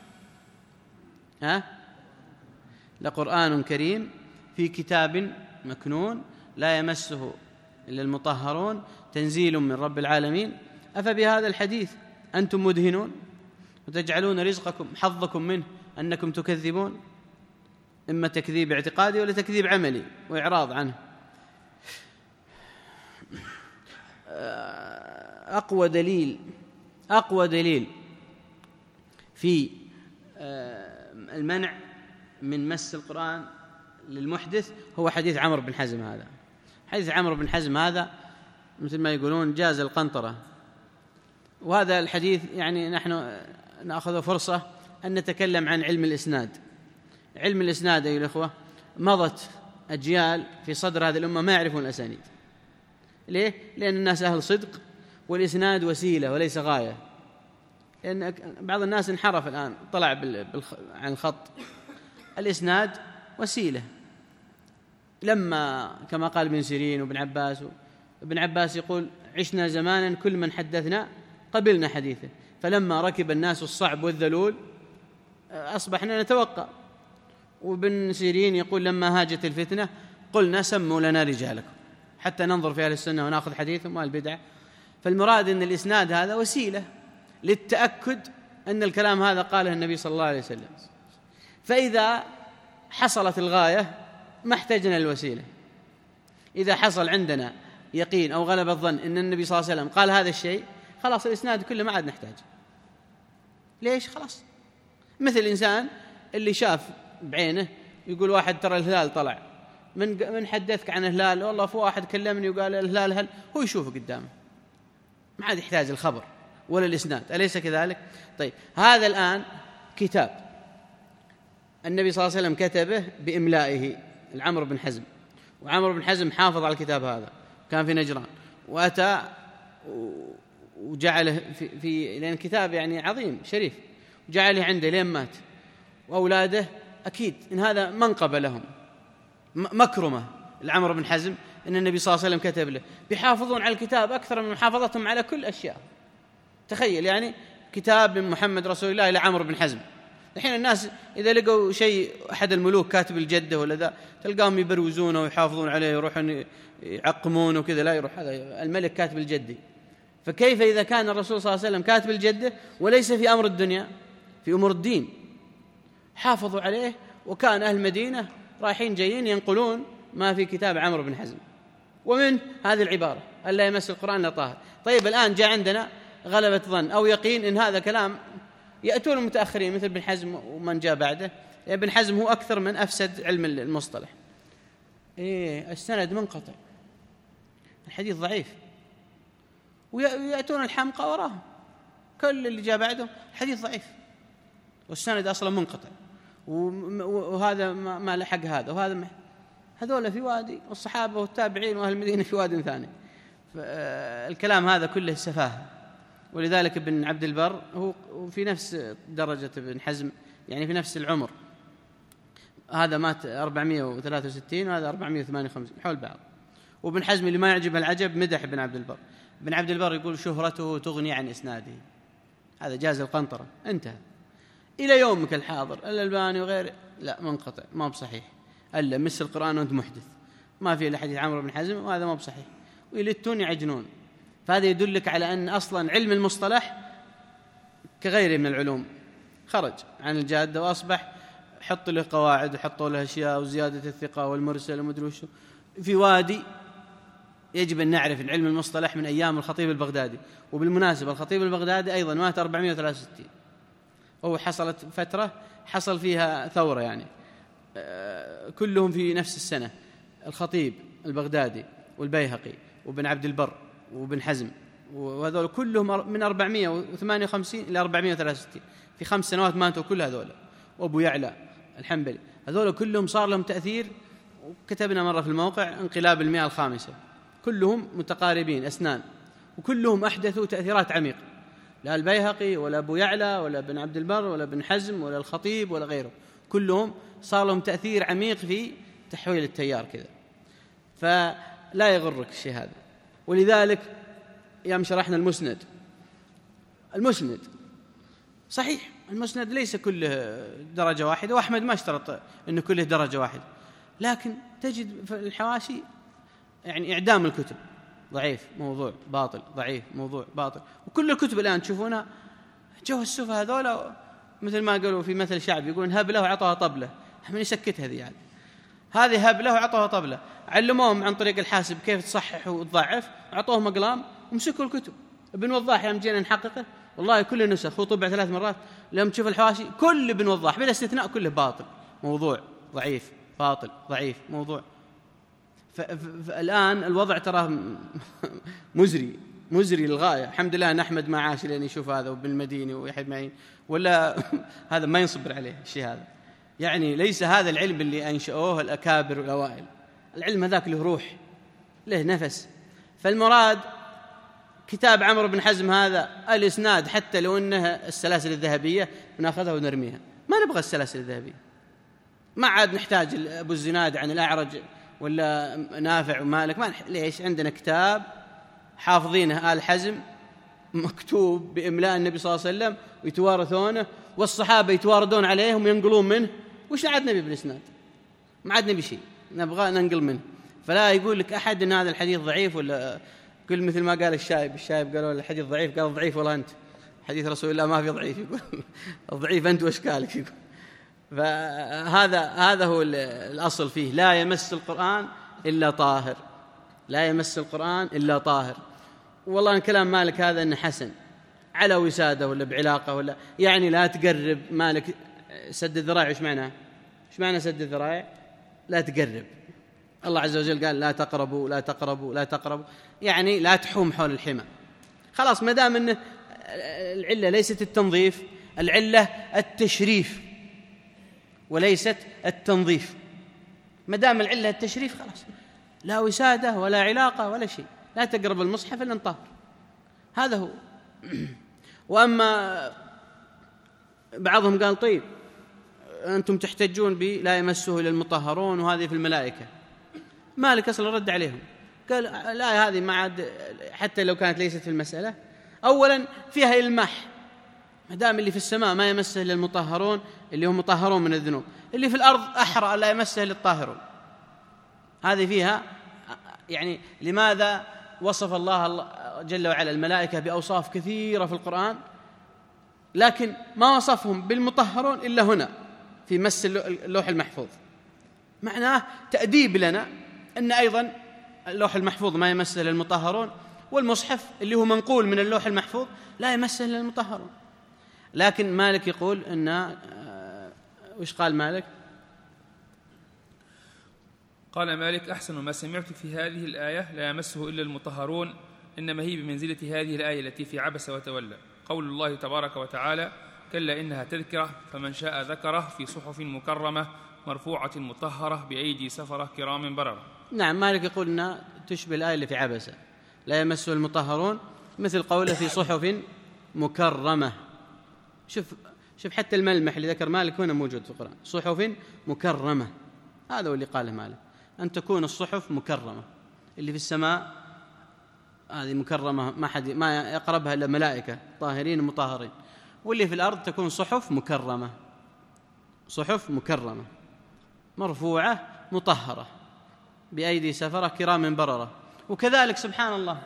ها لقرآن كريم في كتاب مكنون لا يمسه إلا المطهرون تنزيل من رب العالمين. أفبهذا الحديث أنتم مدهنون وتجعلون رزقكم حظكم منه أنكم تكذبون. إما تكذيب اعتقادي ولا تكذيب عملي وإعراض عنه. أقوى دليل أقوى دليل في المنع من مس القرآن للمحدث هو حديث عمرو بن حزم هذا. حديث عمرو بن حزم هذا مثل ما يقولون جاز القنطرة. وهذا الحديث يعني نحن نأخذ فرصة أن نتكلم عن علم الإسناد. علم الإسناد أيها الأخوة مضت أجيال في صدر هذه الأمة ما يعرفون الأسانيد. ليه؟ لأن الناس أهل صدق، والإسناد وسيلة وليس غاية. لأن بعض الناس انحرف الآن، طلع عن الخط. الإسناد وسيلة. لما كما قال ابن سيرين وابن عباس، ابن عباس يقول عشنا زمانا كل من حدثنا قبلنا حديثه، فلما ركب الناس الصعب والذلول أصبحنا نتوقع. وابن سيرين يقول لما هاجت الفتنة قلنا سموا لنا رجالكم حتى ننظر في أهل السنة ونأخذ حديثهم والبدع. فالمراد أن الإسناد هذا وسيلة للتأكد أن الكلام هذا قاله النبي صلى الله عليه وسلم. فإذا حصلت الغاية ما احتاجنا الوسيلة. إذا حصل عندنا يقين أو غلب الظن أن النبي صلى الله عليه وسلم قال هذا الشيء، خلاص الإسناد كله ما عاد نحتاج. ليش؟ خلاص مثل الإنسان اللي شاف بعينه يقول واحد ترى الهلال طلع، من من حدثك عن الهلال؟ والله في واحد كلمني وقال الهلال هل، هو يشوفه قدامه، ما عاد يحتاج الخبر ولا الإسناد. أليس كذلك؟ طيب هذا الآن كتاب النبي صلى الله عليه وسلم كتبه بإملائه العمرو بن حزم، وعمرو بن حزم حافظ على الكتاب هذا، كان في نجران، وأتى وجعله في, في لأن الكتاب يعني عظيم شريف، وجعله عنده لين مات. وأولاده أكيد إن هذا منقبة لهم، مكرمة العمرو بن حزم إن النبي صلى الله عليه وسلم كتب له، بيحافظون على الكتاب أكثر من محافظتهم على كل أشياء. تخيل يعني كتاب من محمد رسول الله إلى عمرو بن حزم. الحين الناس إذا لقوا شيء أحد الملوك كاتب الجدة ولا ذا تلقاهم يبروزونه ويحافظون عليه، يروحون يعقمونه وكذا. لا يروح، هذا الملك كاتب الجدة. فكيف إذا كان الرسول صلى الله عليه وسلم كاتب الجدة وليس في أمر الدنيا، في أمور الدين، حافظوا عليه، وكان أهل المدينة رايحين جايين ينقلون ما في كتاب عمرو بن حزم، ومن هذه العبارة ألا يمس القرآن لطاهر. طيب الآن جاء عندنا غلبة ظن أو يقين إن هذا كلام، يأتون المتأخرين مثل ابن حزم ومن جاء بعده. ابن حزم هو أكثر من أفسد علم المصطلح. إيه السند منقطع، الحديث ضعيف، ويأتون الحمقى وراهم، كل اللي جاء بعده الحديث ضعيف والسند أصلا منقطع، وهذا ما لحق هذا وهذا ما. هذول في وادي، والصحابة والتابعين وأهل المدينة في واد ثاني. الكلام هذا كله سفاهة. ولذلك ابن عبد البر هو في نفس درجة ابن حزم، يعني في نفس العمر. هذا مات أربعمائة وثلاثة وستين وهذا أربعمائة وثمانية وخمسين حول بعض. وابن حزم اللي ما يعجب العجب مدح ابن عبد البر. ابن عبد البر يقول شهرته تغني عن إسناده، هذا جاز القنطرة، انتهى. إلى يومك الحاضر الألباني وغيره لا منقطع، ما بصحيح، ألا مس القرآن وأنت محدث، ما في إلا حديث عمرو بن حزم وهذا ما بصحيح، ويلتون يعجنون. فهذا يدلك على أن أصلا علم المصطلح كغيره من العلوم خرج عن الجادة، وأصبح حط له قواعد وحطوا له أشياء وزيادة الثقة والمرسل ومدري وشو في وادي. يجب أن نعرف العلم المصطلح من أيام الخطيب البغدادي. وبالمناسبة الخطيب البغدادي أيضا مات أربعمائة وثلاثة وستين، وهو حصلت فترة حصل فيها ثورة، يعني كلهم في نفس السنة، الخطيب البغدادي والبيهقي وابن عبد البر وابن حزم، وهذول كلهم من أربعمائة وثمانية وخمسين إلى أربعمائة وثلاثة وستين، في خمس سنوات ماتوا كل هذول. وأبو يعلى الحنبلي، هذول كلهم صار لهم تأثير. وكتبنا مرة في الموقع انقلاب المئة الخامسة، كلهم متقاربين أسنان، وكلهم أحدثوا تأثيرات عميقة، لا البيهقي ولا أبو يعلى ولا ابن عبد البر ولا ابن حزم ولا الخطيب ولا غيره، كلهم صار لهم تأثير عميق في تحويل التيار كذا. فلا يغرك الشيء هذا. ولذلك يوم شرحنا المسند، المسند صحيح المسند ليس كله درجة واحدة، وأحمد ما اشترط أنه كله درجة واحدة، لكن تجد في الحواشي يعني إعدام الكتب، ضعيف موضوع باطل، ضعيف موضوع باطل. وكل الكتب الآن تشوفونها جو السفة هذولا، مثل ما قالوا في مثل شعب يقولون هبله وعطوها طبلة. من يسكت هذه؟ يعني هذه هبله وعطوها طبلة. علموهم عن طريق الحاسب كيف تصحح وتضعف، عطوهم أقلام امسكوا الكتب. ابن وضاح يوم جينا نحققه والله كل النسخ هو طبع ثلاث مرات، لما تشوف الحواشي كل ابن وضاح بلا استثناء كله باطل، موضوع، ضعيف، باطل، ضعيف، موضوع. فالآن الوضع تراه مزري مزري للغاية. الحمد لله نحمد ما عاش لأن يشوف هذا وابن المديني ويحيى بن معين، ولا هذا ما ينصبر عليه الشيء هذا. يعني ليس هذا العلم اللي أنشأوه الأكابر والأوائل، العلم هذاك له روح، له نفس. فالمراد كتاب عمرو بن حزم هذا الإسناد حتى لو أنها السلاسل الذهبية بناخذها ونرميها، ما نبغى السلاسل الذهبية، ما عاد نحتاج أبو الزناد عن الأعرج ولا نافع ومالك، ما نح... ليش عندنا كتاب حافظينه آل حزم مكتوب بإملاء النبي صلى الله عليه وسلم ويتوارثونه والصحابة يتواردون عليهم وينقلون منه. وش عاد نبي بالإسناد؟ ما عاد نبي شيء، نبغى ننقل منه. فلا يقول لك أحد أن هذا الحديث ضعيف، ولا كل مثل ما قال الشايب الشايب قالوا الحديث ضعيف، قال ضعيف والله أنت، حديث رسول الله ما في ضعيف، يقول الضعيف أنت واشكالك. يقول فهذا هذا هو الأصل فيه، لا يمس القرآن إلا طاهر، لا يمس القرآن إلا طاهر. والله إن كلام مالك هذا إنه حسن على وسادة ولا بعلاقة ولا، يعني لا تقرب مالك سد الذراع. إيش معناه؟ إيش معنى سد الذراع؟ لا تقرب. الله عز وجل قال لا تقربوا لا تقربوا لا تقربوا، يعني لا تحوم حول الحمى. خلاص ما دام إنه العلة ليست التنظيف، العلة التشريف وليست التنظيف. ما دام العلة التشريف خلاص، لا وسادة ولا علاقة ولا شيء، لا تقرب المصحف إلا طاهر. هذا هو. وأما بعضهم قال طيب أنتم تحتجون بي لا يمسه إلا المطهرون وهذه في الملائكة. مالك أصلا رد عليهم قال لا، هذه ما عاد، حتى لو كانت ليست في المسألة أولا فيها إلماح. ما دام اللي في السماء ما يمسه إلا المطهرون اللي هم مطهرون من الذنوب، اللي في الأرض أحرى لا يمسه إلا الطاهرون. هذه فيها يعني لماذا وصف الله جل وعلا الملائكة بأوصاف كثيرة في القرآن، لكن ما وصفهم بالمطهرون إلا هنا في مس اللوح المحفوظ؟ معناه تأديب لنا أن أيضا اللوح المحفوظ ما يمسه إلا المطهرون، والمصحف اللي هو منقول من اللوح المحفوظ لا يمسه إلا المطهرون. لكن مالك يقول أن آه وش قال مالك؟ قال مالك أحسن ما سمعت في هذه الآية لا يمسه إلا المطهرون إنما هي بمنزلة هذه الآية التي في عبس وتولى، قول الله تبارك وتعالى كلا إنها تذكرة فمن شاء ذكره في صحف مكرمة مرفوعة مطهرة بأيدي سفرة كرام بررة. نعم، مالك يقول أنها تشبه الآية اللي في عبس لا يمسه المطهرون، مثل قوله في صحف مكرمة. شوف شوف حتى الملمح اللي ذكر مالك هنا موجود في القرآن، صحف مكرمة. هذا هو اللي قاله مالك، أن تكون الصحف مكرمة. اللي في السماء هذه مكرمة ما حد ما يقربها إلا ملائكة طاهرين مطهرين، واللي في الأرض تكون صحف مكرمة، صحف مكرمة مرفوعة مطهرة بأيدي سفرة كرام بررة. وكذلك سبحان الله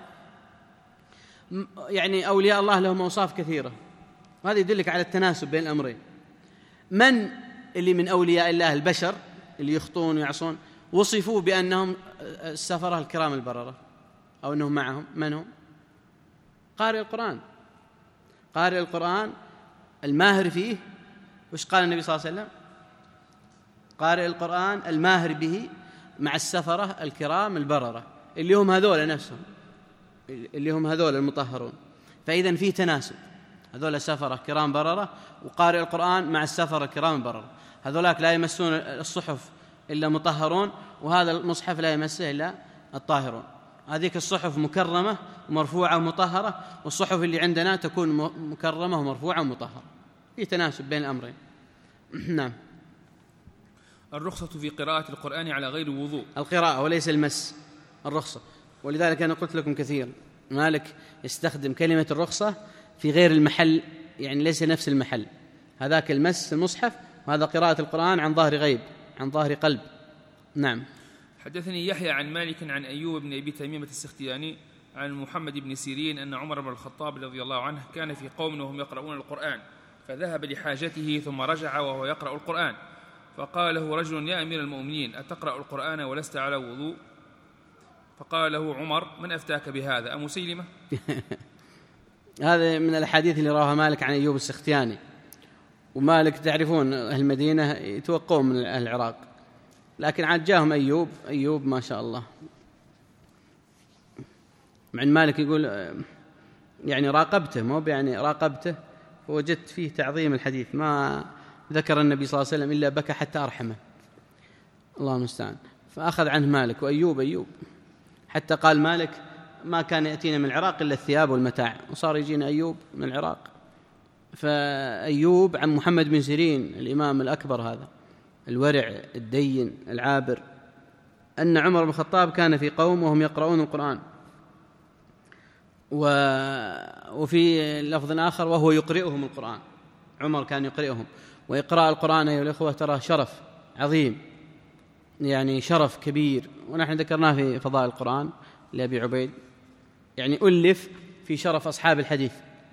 يعني أولياء الله لهم أوصاف كثيرة، وهذا يدلك على التناسب بين الأمرين. من اللي من أولياء الله البشر اللي يخطون ويعصون وصفوا بأنهم السفرة الكرام البررة أو أنهم معهم؟ من هم؟ قارئ القرآن، قارئ القرآن الماهر فيه. وش قال النبي صلى الله عليه وسلم؟ قارئ القرآن الماهر به مع السفرة الكرام البررة، اللي هم هذول نفسهم، اللي هم هذول المطهرون. فإذن فيه تناسب، هذول سفرة كرام بررة، وقارئ القرآن مع السفرة الكرام البررة. هذولاك لا يمسون الصحف إلا مطهرون، وهذا المصحف لا يمسه إلا الطاهرون. هذيك الصحف مكرمة ومرفوعة ومطهرة، والصحف اللي عندنا تكون مكرمة ومرفوعة ومطهرة، في تناسب بين الأمرين. نعم. الرخصة في قراءة القرآن على غير وضوء، القراءة وليس المس، الرخصة. ولذلك أنا قلت لكم كثير مالك يستخدم كلمة الرخصة في غير المحل، يعني ليس نفس المحل. هذاك المس المصحف، وهذا قراءة القرآن عن ظهر غيب، عن ظهر قلب. نعم. حدثني يحيى عن مالك عن أيوب بن أبي تميمة السختياني عن محمد بن سيرين أن عمر بن الخطاب رضي الله عنه كان في قوم وهم يقرؤون القرآن، فذهب لحاجته ثم رجع وهو يقرأ القرآن، فقال له رجل يا أمير المؤمنين أتقرأ القرآن ولست على وضوء؟ فقال له عمر: من أفتاك بهذا أمسيلمة؟ هذا من الأحاديث اللي رواها مالك عن أيوب السختياني. ومالك تعرفون أهل المدينة يتوقعون من أهل العراق، لكن عاد جاهم أيوب أيوب ما شاء الله. مع أن مالك يقول يعني راقبته، مو يعني راقبته ووجدت فيه تعظيم الحديث، ما ذكر النبي صلى الله عليه وسلم إلا بكى حتى أرحمه، الله المستعان. فأخذ عنه مالك وأيوب أيوب، حتى قال مالك: ما كان يأتينا من العراق إلا الثياب والمتاع، وصار يجينا أيوب من العراق. فأيوب عن محمد بن سيرين الإمام الأكبر هذا الورع الدين العابر، أن عمر بن الخطاب كان في قوم وهم يقرؤون القرآن، وفي لفظ آخر وهو يقرئهم القرآن. عمر كان يقرئهم، وإقراء القرآن أيها الأخوة ترى شرف عظيم، يعني شرف كبير، ونحن ذكرناه في فضائل القرآن لأبي عبيد، يعني ألف في شرف أصحاب الحديث،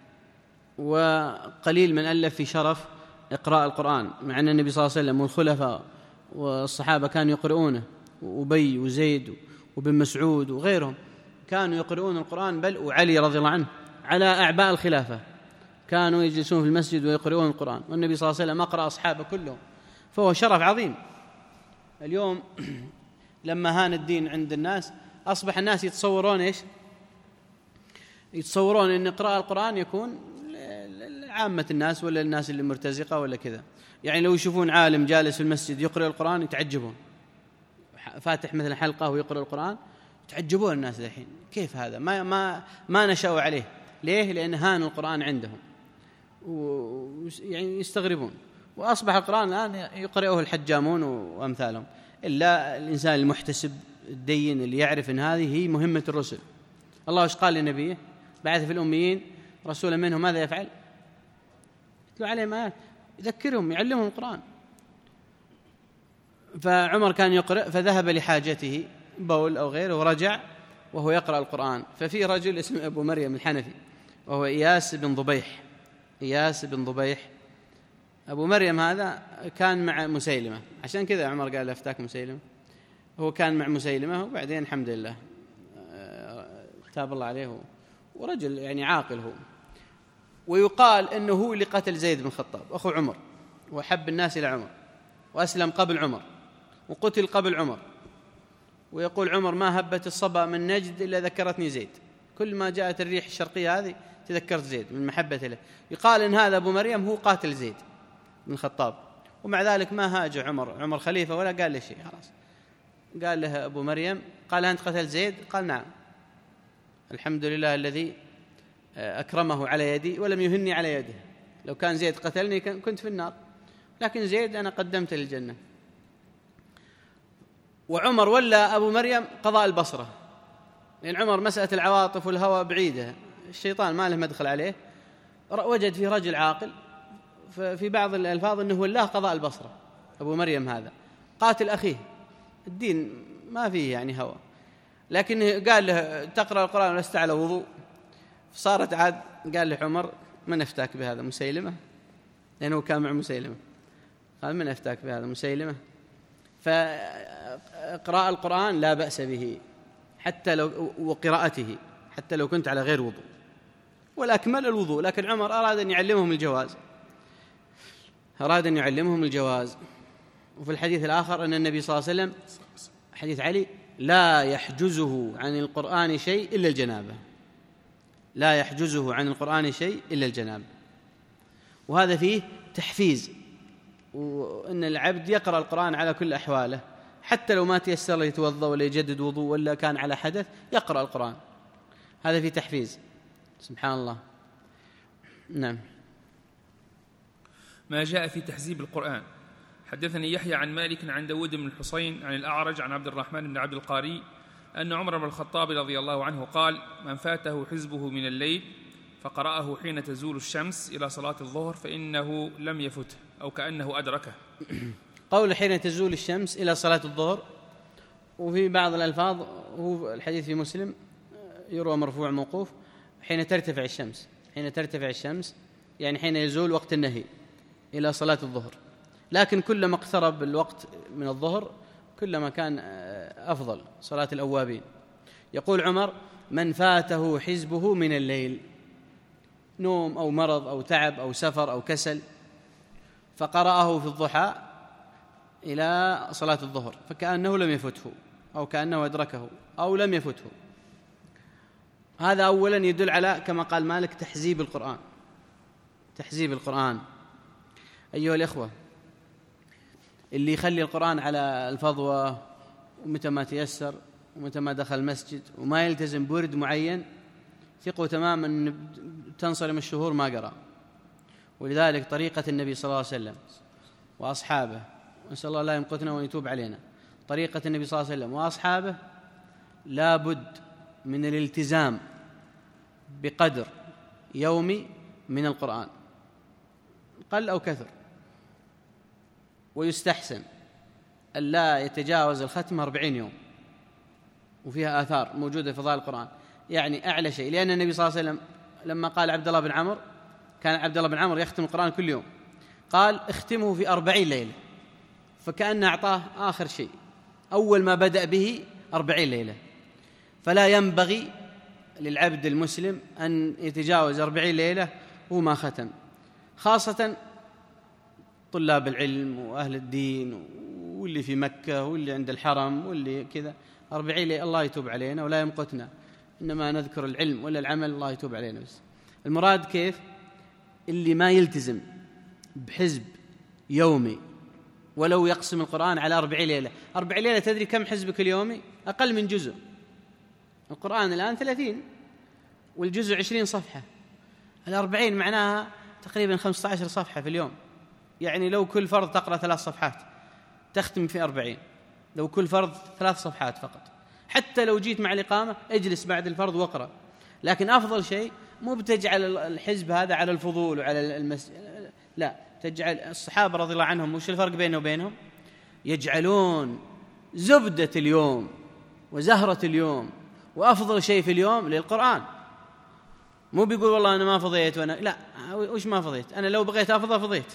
وقليل من ألف في شرف إقراء القرآن، مع أن النبي صلى الله عليه وسلم والخلفاء والصحابة كانوا يقرؤونه، وأبي وزيد وبن مسعود وغيرهم كانوا يقرؤون القرآن، بل وعلي رضي الله عنه على أعباء الخلافة كانوا يجلسون في المسجد ويقرؤون القرآن، والنبي صلى الله عليه وسلم أقرأ أصحابه كلهم، فهو شرف عظيم. اليوم لما هان الدين عند الناس أصبح الناس يتصورون إيش؟ يتصورون أن قراءة القرآن يكون عامة الناس ولا الناس اللي مرتزقة ولا كذا، يعني لو يشوفون عالم جالس في المسجد يقرأ القرآن يتعجبون، فاتح مثل حلقة ويقرأ القرآن يتعجبون الناس الحين، كيف هذا؟ ما ما ما نشأوا عليه، ليه؟ لأن هان القرآن عندهم ويعني يستغربون، وأصبح القرآن الآن يقرأه الحجامون وأمثالهم، إلا الإنسان المحتسب الدين اللي يعرف أن هذه هي مهمة الرسل. الله إيش قال لنبيه؟ بعث في الأميين رسولا منهم ماذا يفعل؟ يتلو عليهم آيات، يذكرهم، يعلمهم القرآن. فعمر كان يقرأ، فذهب لحاجته بول أو غيره ورجع وهو يقرأ القرآن، ففي رجل اسمه أبو مريم الحنفي وهو إياس بن ضبيح إياس بن ضبيح أبو مريم هذا كان مع مسيلمة، عشان كذا عمر قال أفتاك مسيلمة، هو كان مع مسيلمة، وبعدين الحمد لله تاب الله عليه، ورجل يعني عاقل هو. ويقال أنه هو اللي قتل زيد بن الخطاب أخو عمر، وحب الناس إلى عمر، وأسلم قبل عمر، وقتل قبل عمر. ويقول عمر: ما هبت الصبا من نجد إلا ذكرتني زيد، كل ما جاءت الريح الشرقية هذه تذكرت زيد من محبة له. يقال إن هذا أبو مريم هو قاتل زيد بن الخطاب، ومع ذلك ما هاج عمر عمر خليفة ولا قال له شيء، خلاص قال له أبو مريم، قال: أنت قتلت زيد؟ قال: نعم، الحمد لله الذي أكرمه على يدي ولم يهني على يده، لو كان زيد قتلني كنت في النار، لكن زيد أنا قدمت للجنة. وعمر ولا أبو مريم قضاء البصرة، لأن عمر مسألة العواطف والهوى بعيدة، الشيطان ما له مدخل عليه، وجد في رجل عاقل في بعض الألفاظ أنه والله قضاء البصرة. أبو مريم هذا قاتل أخيه، الدين ما فيه يعني هوى، لكن قال له: تقرأ القرآن ولست على وضوء، صارت عاد قال له عمر: من أفتاك بهذا؟ مسيلمة، لأنه كان مع مسيلمة، قال: من أفتاك بهذا؟ مسيلمة. فقراءة القرآن لا بأس به، حتى لو وقراءته حتى لو كنت على غير وضوء، والأكمل الوضوء، لكن عمر أراد أن يعلمهم الجواز أراد أن يعلمهم الجواز. وفي الحديث الآخر أن النبي صلى الله عليه وسلم، حديث علي: لا يحجزه عن القرآن شيء إلا الجنابة، لا يحجزه عن القرآن شيء إلا الجنابة. وهذا فيه تحفيز، وأن العبد يقرأ القرآن على كل أحواله، حتى لو ما تيسر له يتوضأ ولا يجدد وضوء ولا كان على حدث يقرأ القرآن، هذا فيه تحفيز، سبحان الله. نعم. ما جاء في تحزيب القرآن. حدثني يحيى عن مالك عن داود بن الحصين عن الأعرج عن عبد الرحمن بن عبد القاري أن عمر بن الخطاب رضي الله عنه قال: من فاته حزبه من الليل فقرأه حين تزول الشمس إلى صلاة الظهر فإنه لم يفته أو كأنه أدركه. قول حين تزول الشمس إلى صلاة الظهر، وفي بعض الألفاظ هو الحديث في مسلم يروى مرفوع موقوف: حين ترتفع الشمس، حين ترتفع الشمس يعني حين يزول وقت النهي إلى صلاة الظهر، لكن كلما اقترب الوقت من الظهر كلما كان أفضل صلاة الأوابين. يقول عمر: من فاته حزبه من الليل، نوم أو مرض أو تعب أو سفر أو كسل، فقرأه في الضحى إلى صلاة الظهر، فكأنه لم يفته أو كأنه أدركه أو لم يفته. هذا أولا يدل على، كما قال مالك، تحزيب القرآن. تحزيب القرآن أيها الإخوة، اللي يخلي القرآن على الفضوى ومتى ما تيسر ومتى ما دخل المسجد وما يلتزم بورد معين، ثقوا تماما أن تنصرم الشهور ما قرأ. ولذلك طريقة النبي صلى الله عليه وسلم وأصحابه، نسأل الله لا يمقتنا وأن يتوب علينا، طريقة النبي صلى الله عليه وسلم وأصحابه لا بد من الالتزام بقدر يومي من القرآن، قل أو كثر، ويستحسن ألا يتجاوز الختم أربعين يوم، وفيها آثار موجودة في فضائل القرآن، يعني أعلى شيء. لأن النبي صلى الله عليه وسلم لما قال عبد الله بن عمرو، كان عبد الله بن عمرو يختم القرآن كل يوم، قال: اختمه في أربعين ليلة، فكأن أعطاه آخر شيء، أول ما بدأ به أربعين ليلة. فلا ينبغي للعبد المسلم أن يتجاوز أربعين ليلة وما ختم، خاصة طلاب العلم وأهل الدين واللي في مكة واللي عند الحرم واللي كذا. أربعين ليلة الله يتوب علينا ولا يمقتنا، إنما نذكر العلم ولا العمل، الله يتوب علينا. بس المراد كيف؟ اللي ما يلتزم بحزب يومي ولو يقسم القرآن على أربعين ليلة. أربعين ليلة تدري كم حزبك اليومي؟ أقل من جزء. القرآن الآن ثلاثين والجزء عشرين صفحة، الأربعين معناها تقريبا خمسة عشر صفحة في اليوم. يعني لو كل فرض تقرأ ثلاث صفحات تختم في أربعين، لو كل فرض ثلاث صفحات فقط. حتى لو جيت مع الإقامة اجلس بعد الفرض واقرأ. لكن أفضل شيء مو بتجعل الحزب هذا على الفضول وعلى المسجد، لا، تجعل. الصحابة رضي الله عنهم وش الفرق بينه وبينهم؟ يجعلون زبدة اليوم وزهرة اليوم وأفضل شيء في اليوم للقرآن. مو بيقول والله أنا ما فضيت وأنا لا، وش ما فضيت؟ أنا لو بغيت أفضل فضيت.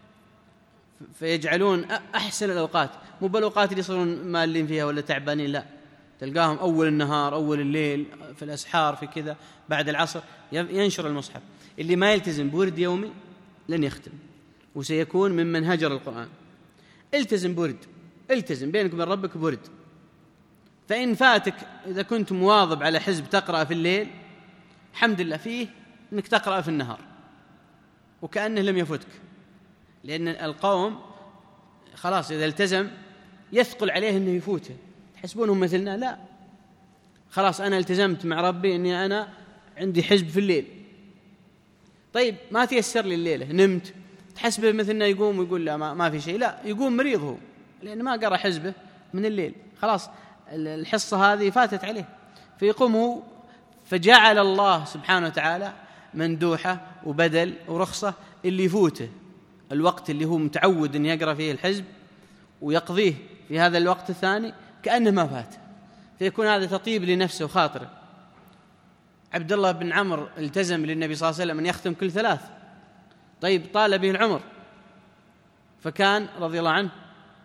فيجعلون أحسن الأوقات، مو بالأوقات اللي يصيرون مالين فيها ولا تعبانين، لا، تلقاهم أول النهار، أول الليل، في الأسحار، في كذا، بعد العصر ينشر المصحف. اللي ما يلتزم بورد يومي لن يختم، وسيكون ممن هجر القرآن. التزم بورد، التزم بينك وبين ربك بورد. فإن فاتك، إذا كنت مواظب على حزب تقرأ في الليل، الحمد لله فيه أنك تقرأ في النهار وكأنه لم يفتك. لأن القوم خلاص إذا التزم يثقل عليه أنه يفوته، تحسبونهم مثلنا؟ لا، خلاص أنا التزمت مع ربي أني أنا عندي حزب في الليل. طيب ما تيسر لي الليلة، نمت، تحسبه مثلنا يقوم ويقول لا ما, ما في شيء، لا، يقوم مريض هو، لأن ما قرأ حزبه من الليل، خلاص الحصة هذه فاتت عليه، فيقوم هو. فجعل الله سبحانه وتعالى مندوحة وبدل ورخصة اللي يفوته الوقت اللي هو متعود أن يقرأ فيه الحزب ويقضيه في هذا الوقت الثاني كأنه ما فات، فيكون هذا تطيب لنفسه وخاطره. عبد الله بن عمرو التزم للنبي صلى الله عليه وسلم أن يختم كل ثلاث، طيب طال به العمر، فكان رضي الله عنه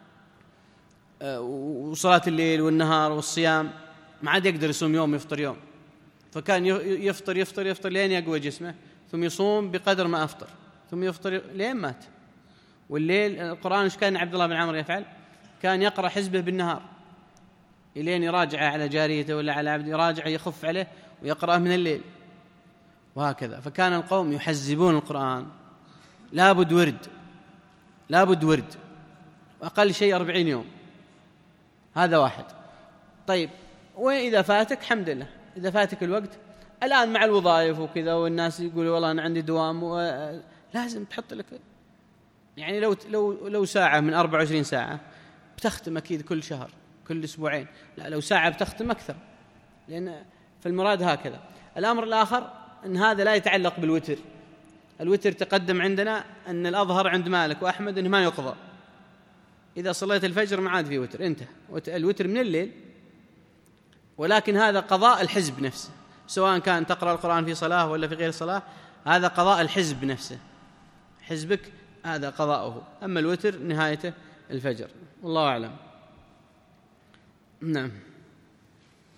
وصلاة الليل والنهار والصيام ما عاد يقدر يصوم يوم يفطر يوم، فكان يفطر يفطر يفطر لين يقوى جسمه، ثم يصوم بقدر ما أفطر، ثم يفطر لين مات. والليل القرآن ايش كان عبد الله بن عمرو يفعل؟ كان يقرأ حزبه بالنهار إلين يراجع على جاريته ولا على عبد، يراجع يخف عليه ويقرأه من الليل، وهكذا. فكان القوم يحزبون القرآن، لابد ورد، لابد ورد، وأقل شيء أربعين يوم، هذا واحد. طيب وإذا فاتك حمد لله، إذا فاتك الوقت الآن مع الوظائف وكذا والناس يقولوا والله أنا عندي دوام، لازم تحط لك يعني لو لو لو ساعة من أربع وعشرين ساعة بتختم أكيد كل شهر كل أسبوعين، لا لو ساعة بتختم أكثر، لأن في المراد هكذا. الأمر الآخر أن هذا لا يتعلق بالوتر. الوتر تقدم عندنا أن الأظهر عند مالك وأحمد أنه ما يقضى، إذا صليت الفجر ما عاد في وتر، انتهى الوتر من الليل. ولكن هذا قضاء الحزب نفسه، سواء كان تقرأ القرآن في صلاة ولا في غير صلاة، هذا قضاء الحزب نفسه، حزبك هذا قضاؤه. أما الوتر نهايته الفجر، والله أعلم. نعم.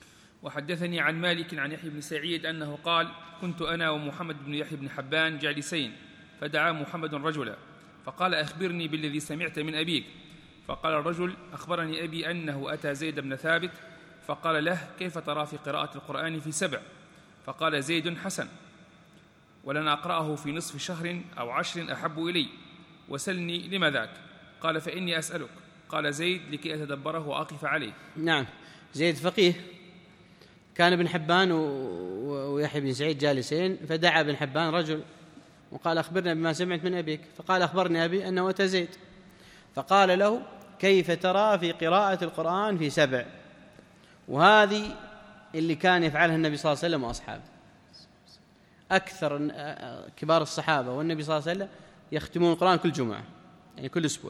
وحدثني عن مالك عن يحيى بن سعيد أنه قال: كنت أنا ومحمد بن يحيى بن حبان جالسين، فدعا محمد رجلا فقال: أخبرني بالذي سمعت من أبيك. فقال الرجل: أخبرني أبي أنه أتى زيد بن ثابت فقال له: كيف ترى في قراءة القرآن في سبع؟ فقال زيد: حسن، ولن أقرأه في نصف شهر أو عشر أحب إلي، وسلني لما ذاك؟ قال: فإني أسألك. قال زيد: لكي أتدبره وأقف عليه. نعم، زيد فقيه. كان ابن حبان ويحيى بن سعيد جالسين، فدعا ابن حبان رجل وقال: أخبرنا بما سمعت من أبيك. فقال: أخبرني أبي أنه أتى زيد فقال له: كيف ترى في قراءة القرآن في سبع؟ وهذه اللي كان يفعلها النبي صلى الله عليه وسلم وأصحابه. أكثر كبار الصحابة والنبي صلى الله عليه وسلم يختمون القرآن كل جمعة، يعني كل أسبوع،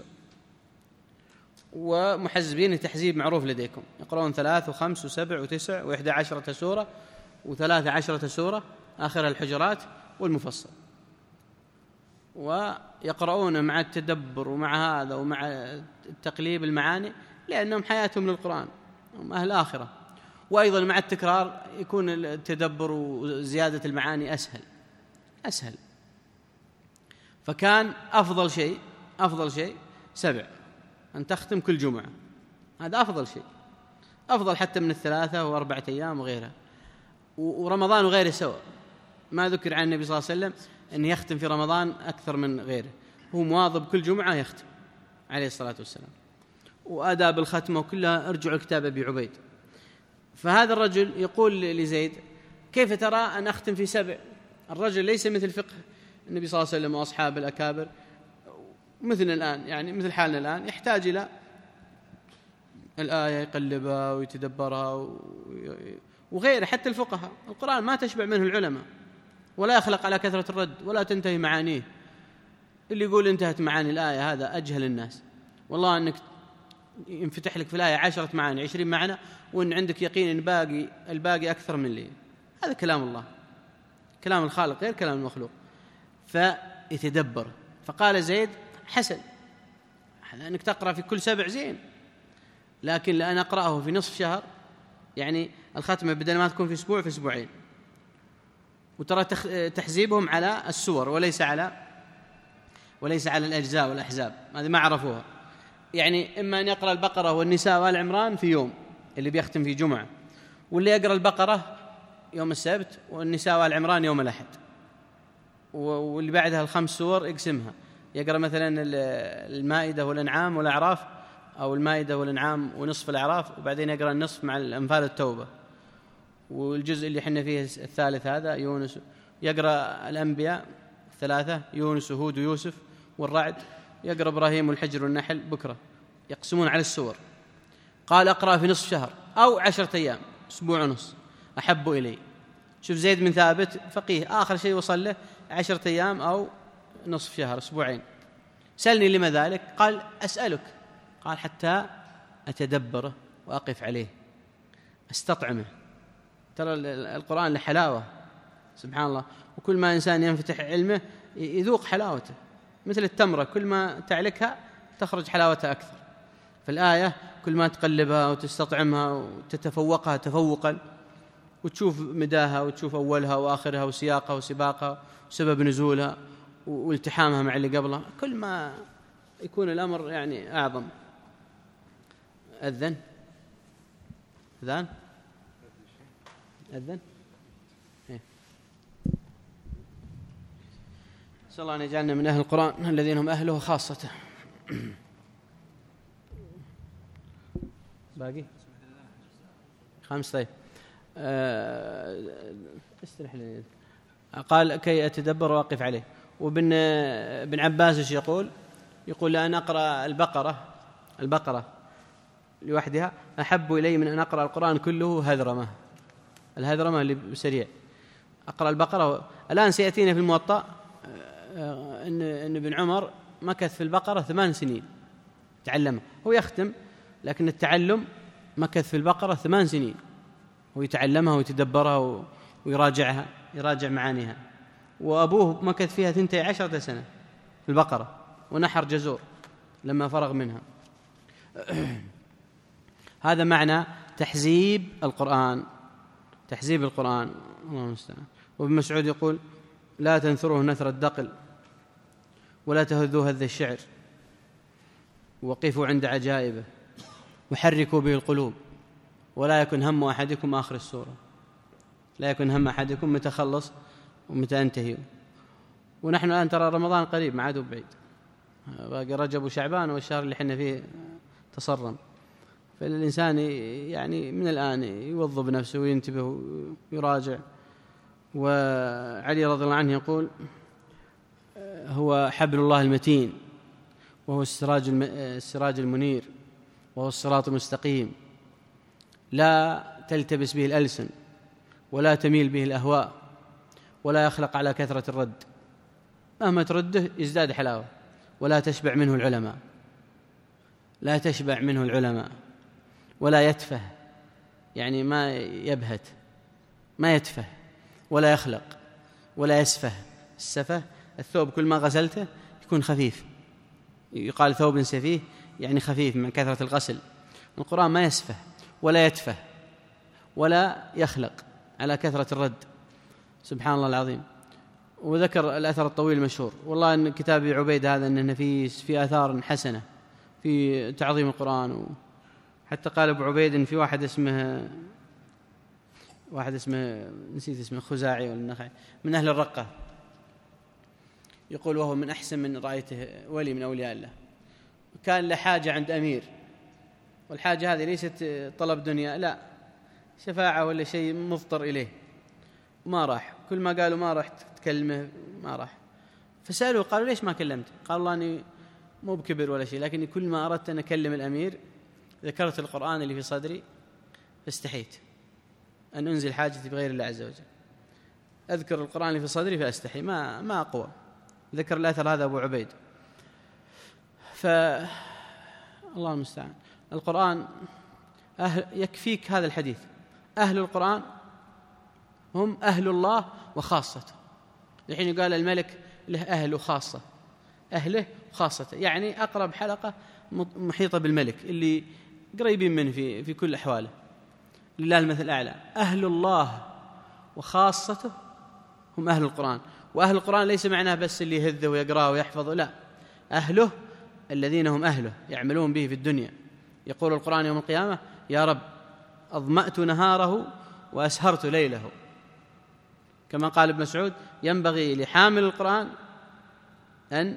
ومحزبين التحزيب معروف لديكم، يقرؤون ثلاث وخمس وسبع وتسع وإحدى عشرة سورة وثلاث عشرة سورة، آخرها الحجرات والمفصل، ويقرؤون مع التدبر ومع هذا ومع التقليب المعاني، لأنهم حياتهم للقرآن، هم أهل آخرة. وأيضا مع التكرار يكون التدبر وزيادة المعاني أسهل أسهل فكان أفضل شيء أفضل شيء سبع، أن تختم كل جمعة، هذا أفضل شيء، أفضل حتى من الثلاثة وأربعة أيام وغيرها. ورمضان وغيره سواء، ما ذكر عن النبي صلى الله عليه وسلم أن يختم في رمضان أكثر من غيره، هو مواظب كل جمعة يختم عليه الصلاة والسلام. وآداب الختمة وكلها ارجعوا الكتاب أبي عبيد. فهذا الرجل يقول لزيد: كيف ترى أن أختم في سبع؟ الرجل ليس مثل فقه النبي صلى الله عليه وسلم وأصحاب الأكابر مثلنا الآن، يعني مثل حالنا الآن، يحتاج إلى الآية يقلبها ويتدبرها وغيره. حتى الفقهاء القرآن ما تشبع منه العلماء، ولا يخلق على كثرة الرد ولا تنتهي معانيه. اللي يقول انتهت معاني الآية هذا أجهل الناس. والله أنك ينفتح لك في الآية عشرة معاني عشرين معنى، وأن عندك يقين أن باقي الباقي أكثر من لي. هذا كلام الله، كلام الخالق غير كلام المخلوق. فيتدبر. فقال زيد: حسن، أنك تقرأ في كل سبع زين، لكن لأن أقرأه في نصف شهر، يعني الختمة بدل ما تكون في أسبوع في أسبوعين. وترى تحزيبهم على السور وليس على وليس على الأجزاء والأحزاب، هذه ما عرفوها. يعني إما أن يقرأ البقرة والنساء والعمران في يوم اللي بيختم في جمعة، واللي يقرأ البقرة يوم السبت والنساء والعمران يوم الأحد، واللي بعدها الخمس سور يقسمها، يقرأ مثلا المائدة والأنعام والأعراف، أو المائدة والأنعام ونصف الأعراف، وبعدين يقرأ النصف مع الأنفال التوبة، والجزء اللي حنا فيه الثالث هذا يونس، يقرأ الأنبياء ثلاثة: يونس وهود ويوسف والرعد، يقرأ إبراهيم والحجر والنحل بكرة. يقسمون على السور. قال: أقرأ في نصف شهر أو عشرة أيام، أسبوع ونص، أحب إلي. شوف زيد بن ثابت فقيه، آخر شيء وصل له عشرة أيام أو نصف شهر، أسبوعين. سألني لما ذلك؟ قال: أسألك. قال: حتى أتدبره وأقف عليه، أستطعمه. ترى القرآن لحلاوة سبحان الله، وكل ما إنسان ينفتح علمه يذوق حلاوته، مثل التمرة، كل ما تعلكها تخرج حلاوتها أكثر. فالآية كل ما تقلبها وتستطعمها وتتفوقها تفوقا، وتشوف مداها وتشوف أولها وآخرها وسياقها وسباقها وسبب نزولها والتحامها مع اللي قبلها، كل ما يكون الأمر يعني أعظم. أذن أذن أذن إيه. نسأل الله أن يجعلنا من أهل القرآن الذين هم أهله خاصته. باقي خمس. طيب أه... استرح لي. قال: كي أتدبر وأقف عليه. وابن ابن عباس ايش يقول؟ يقول: لأن أقرأ البقرة البقرة لوحدها أحب إلي من أن أقرأ القرآن كله هذرمة. الهذرمة اللي سريع، أقرأ البقرة. الآن سيأتينا في الموطأ أن أن ابن عمر مكث في البقرة ثمان سنين تعلمها، هو يختم، لكن التعلم مكث في البقرة ثمان سنين، ويتعلمها ويتدبرها ويراجعها، يراجع معانيها. وأبوه مكث فيها ثنتي عشرة سنة في البقرة، ونحر جزور لما فرغ منها. هذا معنى تحزيب القرآن، تحزيب القرآن، الله المستعان. وابن مسعود يقول: لا تنثروه نثر الدقل ولا تهذوه هذ الشعر، وقفوا عند عجائبه وحركوا به القلوب، ولا يكن هم أحدكم آخر السورة، لا يكن هم أحدكم متخلص ومتى أنتهي. ونحن الآن ترى رمضان قريب، ما عاد بعيد، باقي رجب وشعبان والشهر اللي حنا فيه تصرم. فالإنسان يعني من الآن يوظب نفسه وينتبه ويراجع. وعلي رضي الله عنه يقول: هو حبل الله المتين، وهو السراج السراج المنير، وهو الصراط المستقيم، لا تلتبس به الألسن ولا تميل به الأهواء، ولا يخلق على كثرة الرد، مهما ترده يزداد حلاوة. ولا تشبع منه العلماء، لا تشبع منه العلماء، ولا يتفه، يعني ما يبهت، ما يتفه ولا يخلق ولا يسفه. السفه الثوب كل ما غسلته يكون خفيف، يقال ثوب سفيه يعني خفيف من كثرة الغسل. القرآن ما يسفه ولا يتفه ولا يخلق على كثرة الرد، سبحان الله العظيم. وذكر الأثر الطويل المشهور، والله أن كتاب عبيد هذا أنه في في آثار حسنة في تعظيم القرآن. حتى قال أبو عبيد إن في واحد اسمه واحد اسمه نسيت اسمه خزاعي ولا النخعي من أهل الرقة، يقول وهو من أحسن من رأيته ولي من أولياء الله، كان له حاجة عند أمير، والحاجة هذه ليست طلب دنيا، لا شفاعة ولا شيء مضطر إليه، ما راح. كل ما قالوا ما راح تكلمه ما راح. فسألوا قالوا: ليش ما كلمت؟ قال: الله أني مو بكبر ولا شيء، لكني كل ما أردت أن أكلم الأمير ذكرت القرآن اللي في صدري فاستحيت أن أنزل حاجتي بغير الله عز وجل. أذكر القرآن اللي في صدري فأستحي، ما ما أقوى. ذكر الأثر هذا أبو عبيد. فالله المستعان. القرآن أهل يكفيك هذا الحديث: أهل القرآن هم أهل الله وخاصته. الحين يقال الملك له أهل وخاصة، أهله وخاصته، يعني أقرب حلقة محيطة بالملك اللي قريبين منه في في كل أحواله، لله المثل الأعلى. أهل الله وخاصته هم أهل القرآن. وأهل القرآن ليس معناه بس اللي يهذه ويقرأه ويحفظه، لا، أهله الذين هم أهله يعملون به في الدنيا. يقول القرآن يوم القيامة: يا رب أظمأت نهاره وأسهرت ليله. كما قال ابن مسعود: ينبغي لحامل القرآن أن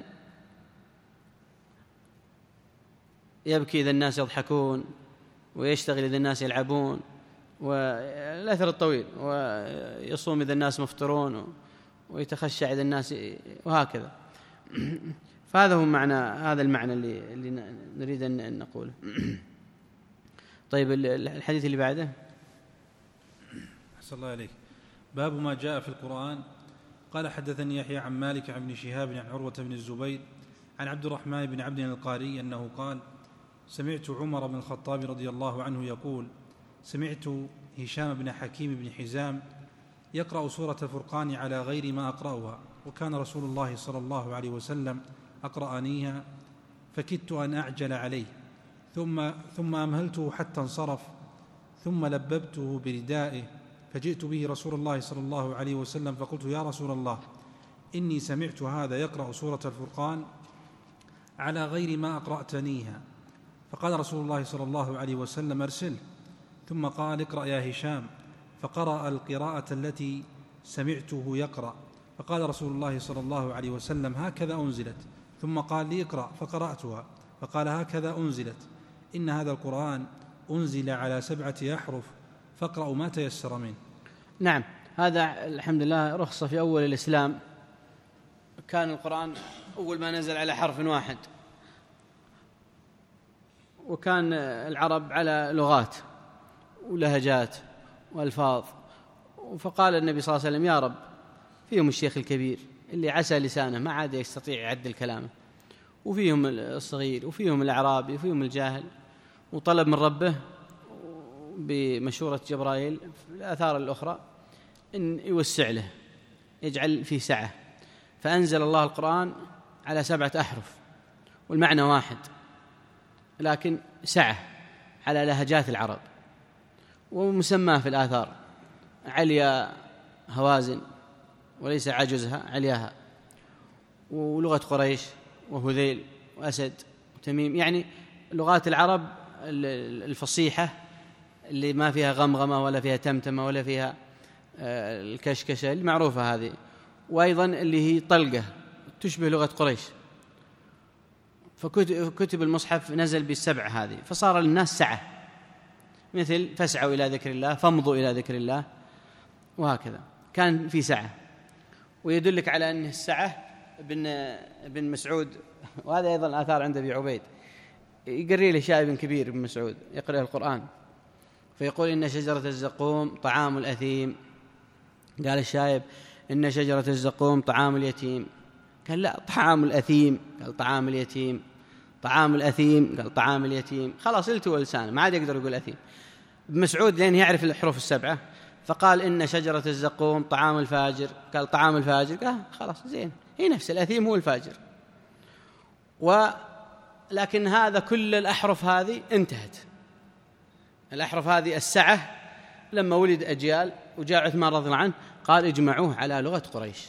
يبكي إذا الناس يضحكون، ويشتغل إذا الناس يلعبون، والأثر الطويل، ويصوم إذا الناس مفطرون، ويتخشع إذا الناس، وهكذا. فهذا هو معنى هذا المعنى اللي, اللي نريد أن نقوله. طيب الحديث اللي بعده. أحسن الله عليك. باب ما جاء في القرآن. قال: حدثني يحيى عن مالك عن ابن شهاب عن عروة بن الزبير عن عبد الرحمن بن عبد القاري أنه قال: سمعت عمر بن الخطاب رضي الله عنه يقول: سمعت هشام بن حكيم بن حزام يقرأ سورة الفرقان على غير ما أقرأها، وكان رسول الله صلى الله عليه وسلم أقرأنيها، فكدت أن أعجل عليه، ثم, ثم أمهلته حتى انصرف، ثم لببته بردائه، فجئت به رسول الله صلى الله عليه وسلم فقلت: يا رسول الله، إني سمعت هذا يقرأ سورة الفرقان على غير ما أقرأتنيها. فقال رسول الله صلى الله عليه وسلم: أرسله. ثم قال: اقرأ يا هشام، فقرأ القراءة التي سمعته يقرأ. فقال رسول الله صلى الله عليه وسلم: هكذا أنزلت. ثم قال لي: اقرأ، فقرأتها. فقال: هكذا أنزلت. إن هذا القرآن أنزل على سبعة أحرف، فاقرأوا ما تيسر منه. نعم، هذا الحمد لله رخصة في أول الإسلام. كان القرآن أول ما نزل على حرف واحد، وكان العرب على لغات ولهجات وألفاظ. فقال النبي صلى الله عليه وسلم: يا رب، فيهم الشيخ الكبير اللي عسى لسانه ما عاد يستطيع يعدل كلامه، وفيهم الصغير، وفيهم الأعرابي، وفيهم الجاهل. وطلب من ربه بمشورة جبرائيل في الآثار الأخرى إن يوسع له، يجعل فيه سعة. فأنزل الله القرآن على سبعة أحرف، والمعنى واحد، لكن سعة على لهجات العرب، ومسماه في الآثار عليا هوازن وليس عجزها علياها، ولغة قريش وهذيل وأسد وتميم، يعني لغات العرب الفصيحة اللي ما فيها غمغمة ولا فيها تمتمة ولا فيها الكشكشة المعروفة هذه، وأيضا اللي هي طلقة تشبه لغة قريش. فكتب المصحف نزل بالسبع هذه، فصار للناس سعة، مثل فاسعوا إلى ذكر الله، فامضوا إلى ذكر الله، وهكذا كان في سعة. ويدلك على أن السعة ابن ابن مسعود، وهذا أيضا آثار عند أبي عبيد، يقري له شايب كبير ابن مسعود يقرأ القرآن فيقول إن شجرة الزقوم طعام الأثيم. قال الشايب إن شجرة الزقوم طعام اليتيم. قال لا، طعام الأثيم. قال طعام اليتيم. طعام الأثيم. قال طعام اليتيم. خلاص التوى لسانه، ما عاد يقدر يقول أثيم. ابن مسعود لأن يعرف الحروف السبعة فقال إن شجرة الزقوم طعام الفاجر. قال طعام الفاجر. قال خلاص زين، هي نفس الأثيم هو الفاجر. ولكن هذا كل الأحرف هذه انتهت. الأحرف هذه السعة لما ولد أجيال وجاء عثمان رضي الله عنه قال اجمعوه على لغة قريش،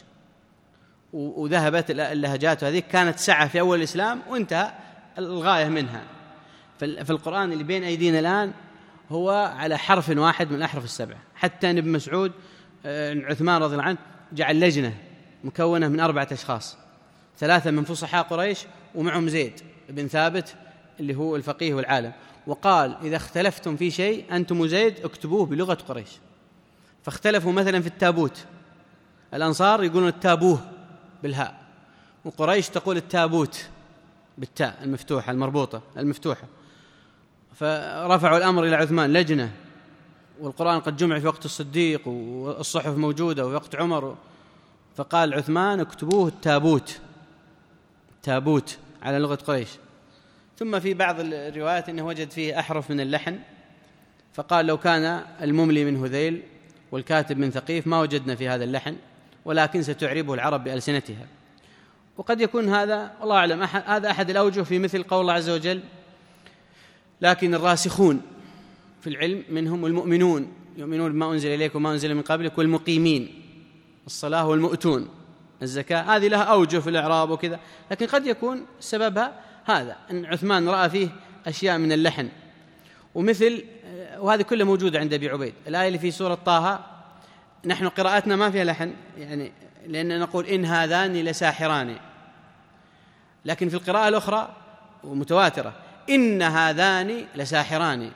وذهبت اللهجات هذه كانت سعة في أول الإسلام وانتهى الغاية منها. في القرآن اللي بين أيدينا الآن هو على حرف واحد من الأحرف السبعة. حتى أن ابن مسعود عثمان رضي الله عنه جعل لجنة مكونة من أربعة أشخاص، ثلاثة من فصحاء قريش ومعهم زيد بن ثابت اللي هو الفقيه والعالم، وقال إذا اختلفتم في شيء أنتم وزيد اكتبوه بلغة قريش. فاختلفوا مثلا في التابوت، الأنصار يقولون التابوه بالهاء، وقريش تقول التابوت بالتاء المفتوحة المربوطة المفتوحة. فرفعوا الأمر إلى عثمان لجنة، والقرآن قد جمع في وقت الصديق والصحف موجودة وفي وقت عمر، فقال عثمان اكتبوه التابوت، تابوت على لغة قريش. ثم في بعض الروايات أنه وجد فيه أحرف من اللحن، فقال لو كان المملي من هذيل والكاتب من ثقيف ما وجدنا في هذا اللحن، ولكن ستعربه العرب بألسنتها. وقد يكون هذا والله أعلم هذا أحد الأوجه في مثل قول الله عز وجل لكن الراسخون في العلم منهم والمؤمنون يؤمنون بما أنزل إليك وما أنزل من قبلك والمقيمين الصلاة والمؤتون الزكاة. هذه لها أوجه في الإعراب وكذا، لكن قد يكون سببها هذا أن عثمان رأى فيه أشياء من اللحن. ومثل وهذه كلها موجودة عند أبي عبيد، الآية اللي في سورة طه نحن قراءتنا ما فيها لحن، يعني لأننا نقول إن هذان لساحران، لكن في القراءة الأخرى ومتواترة إن هذان لساحران،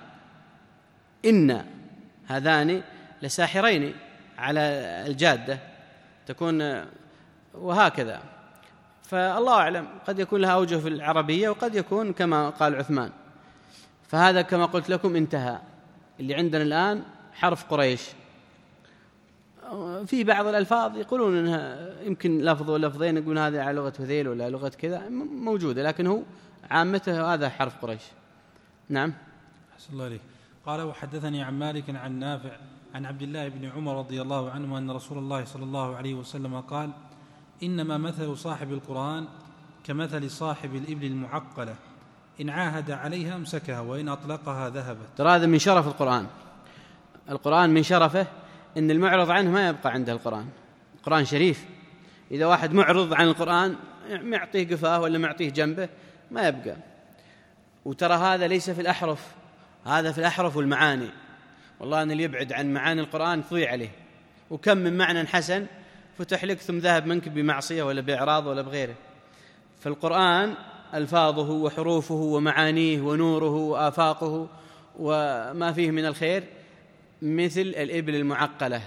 إن هذان لساحرين على الجادة تكون، وهكذا. فالله أعلم قد يكون لها أوجه في العربية وقد يكون كما قال عثمان. فهذا كما قلت لكم انتهى. اللي عندنا الآن حرف قريش. في بعض الألفاظ يقولون إنها يمكن لفظ ولفظين يقولون هذا على لغة هذيل ولا لغة كذا موجودة، لكن هو عامته هذا حرف قريش. نعم. أحسن الله عليك. قال وحدثني عن مالك عن نافع عن عبد الله بن عمر رضي الله عنه أن رسول الله صلى الله عليه وسلم قال إنما مثل صاحب القرآن كمثل صاحب الإبل المعقلة إن عاهد عليها امسكها وإن أطلقها ذهبت. ترى هذا من شرف القرآن. القرآن من شرفه إن المعرض عنه ما يبقى عنده القرآن. القرآن شريف، إذا واحد معرض عن القرآن معطيه قفاه ولا معطيه جنبه ما يبقى. وترى هذا ليس في الأحرف، هذا في الأحرف والمعاني. والله أن اللي يبعد عن معاني القرآن تضيع عليه. وكم من معنى حسن فتح لك ثم ذهب منك بمعصية ولا بإعراض ولا بغيره. فالقرآن ألفاظه وحروفه ومعانيه ونوره وآفاقه وما فيه من الخير مثل الإبل المعقلة،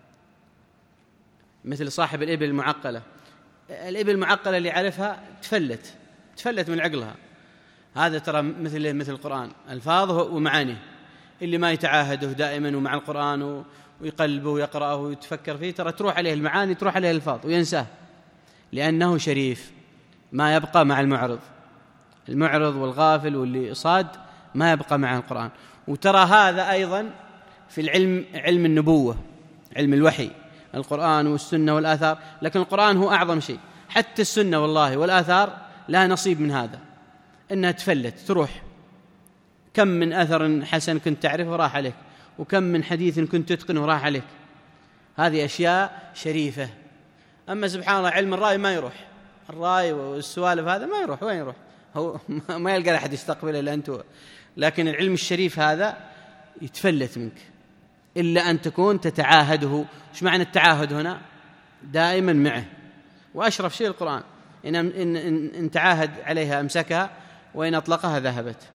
مثل صاحب الإبل المعقلة. الإبل المعقلة اللي يعرفها تفلت تفلت من عقلها. هذا ترى مثل مثل القرآن ألفاظه ومعانيه. اللي ما يتعاهده دائما ومع القرآن ويقلبه ويقرأه ويتفكر فيه ترى تروح عليه المعاني تروح عليه الألفاظ وينساه، لأنه شريف ما يبقى مع المعرض. المعرض والغافل واللي صاد ما يبقى مع القرآن. وترى هذا أيضا في العلم، علم النبوة، علم الوحي، القرآن والسنة والآثار. لكن القرآن هو أعظم شيء. حتى السنة والله والآثار لها نصيب من هذا، إنها تفلت تروح. كم من أثر حسن كنت تعرفه راح عليك، وكم من حديث كنت تتقنه راح عليك. هذه أشياء شريفة. أما سبحان الله علم الرأي ما يروح، الرأي والسوالف هذا ما يروح، وين يروح؟ هو ما يلقى أحد يستقبله إلا أنت. لكن العلم الشريف هذا يتفلت منك إلا أن تكون تتعاهده. إيش معنى التعاهد هنا؟ دائما معه. وأشرف شيء القرآن، إن, إن, إن, إن تعاهد عليها أمسكها، وإن أطلقها ذهبت.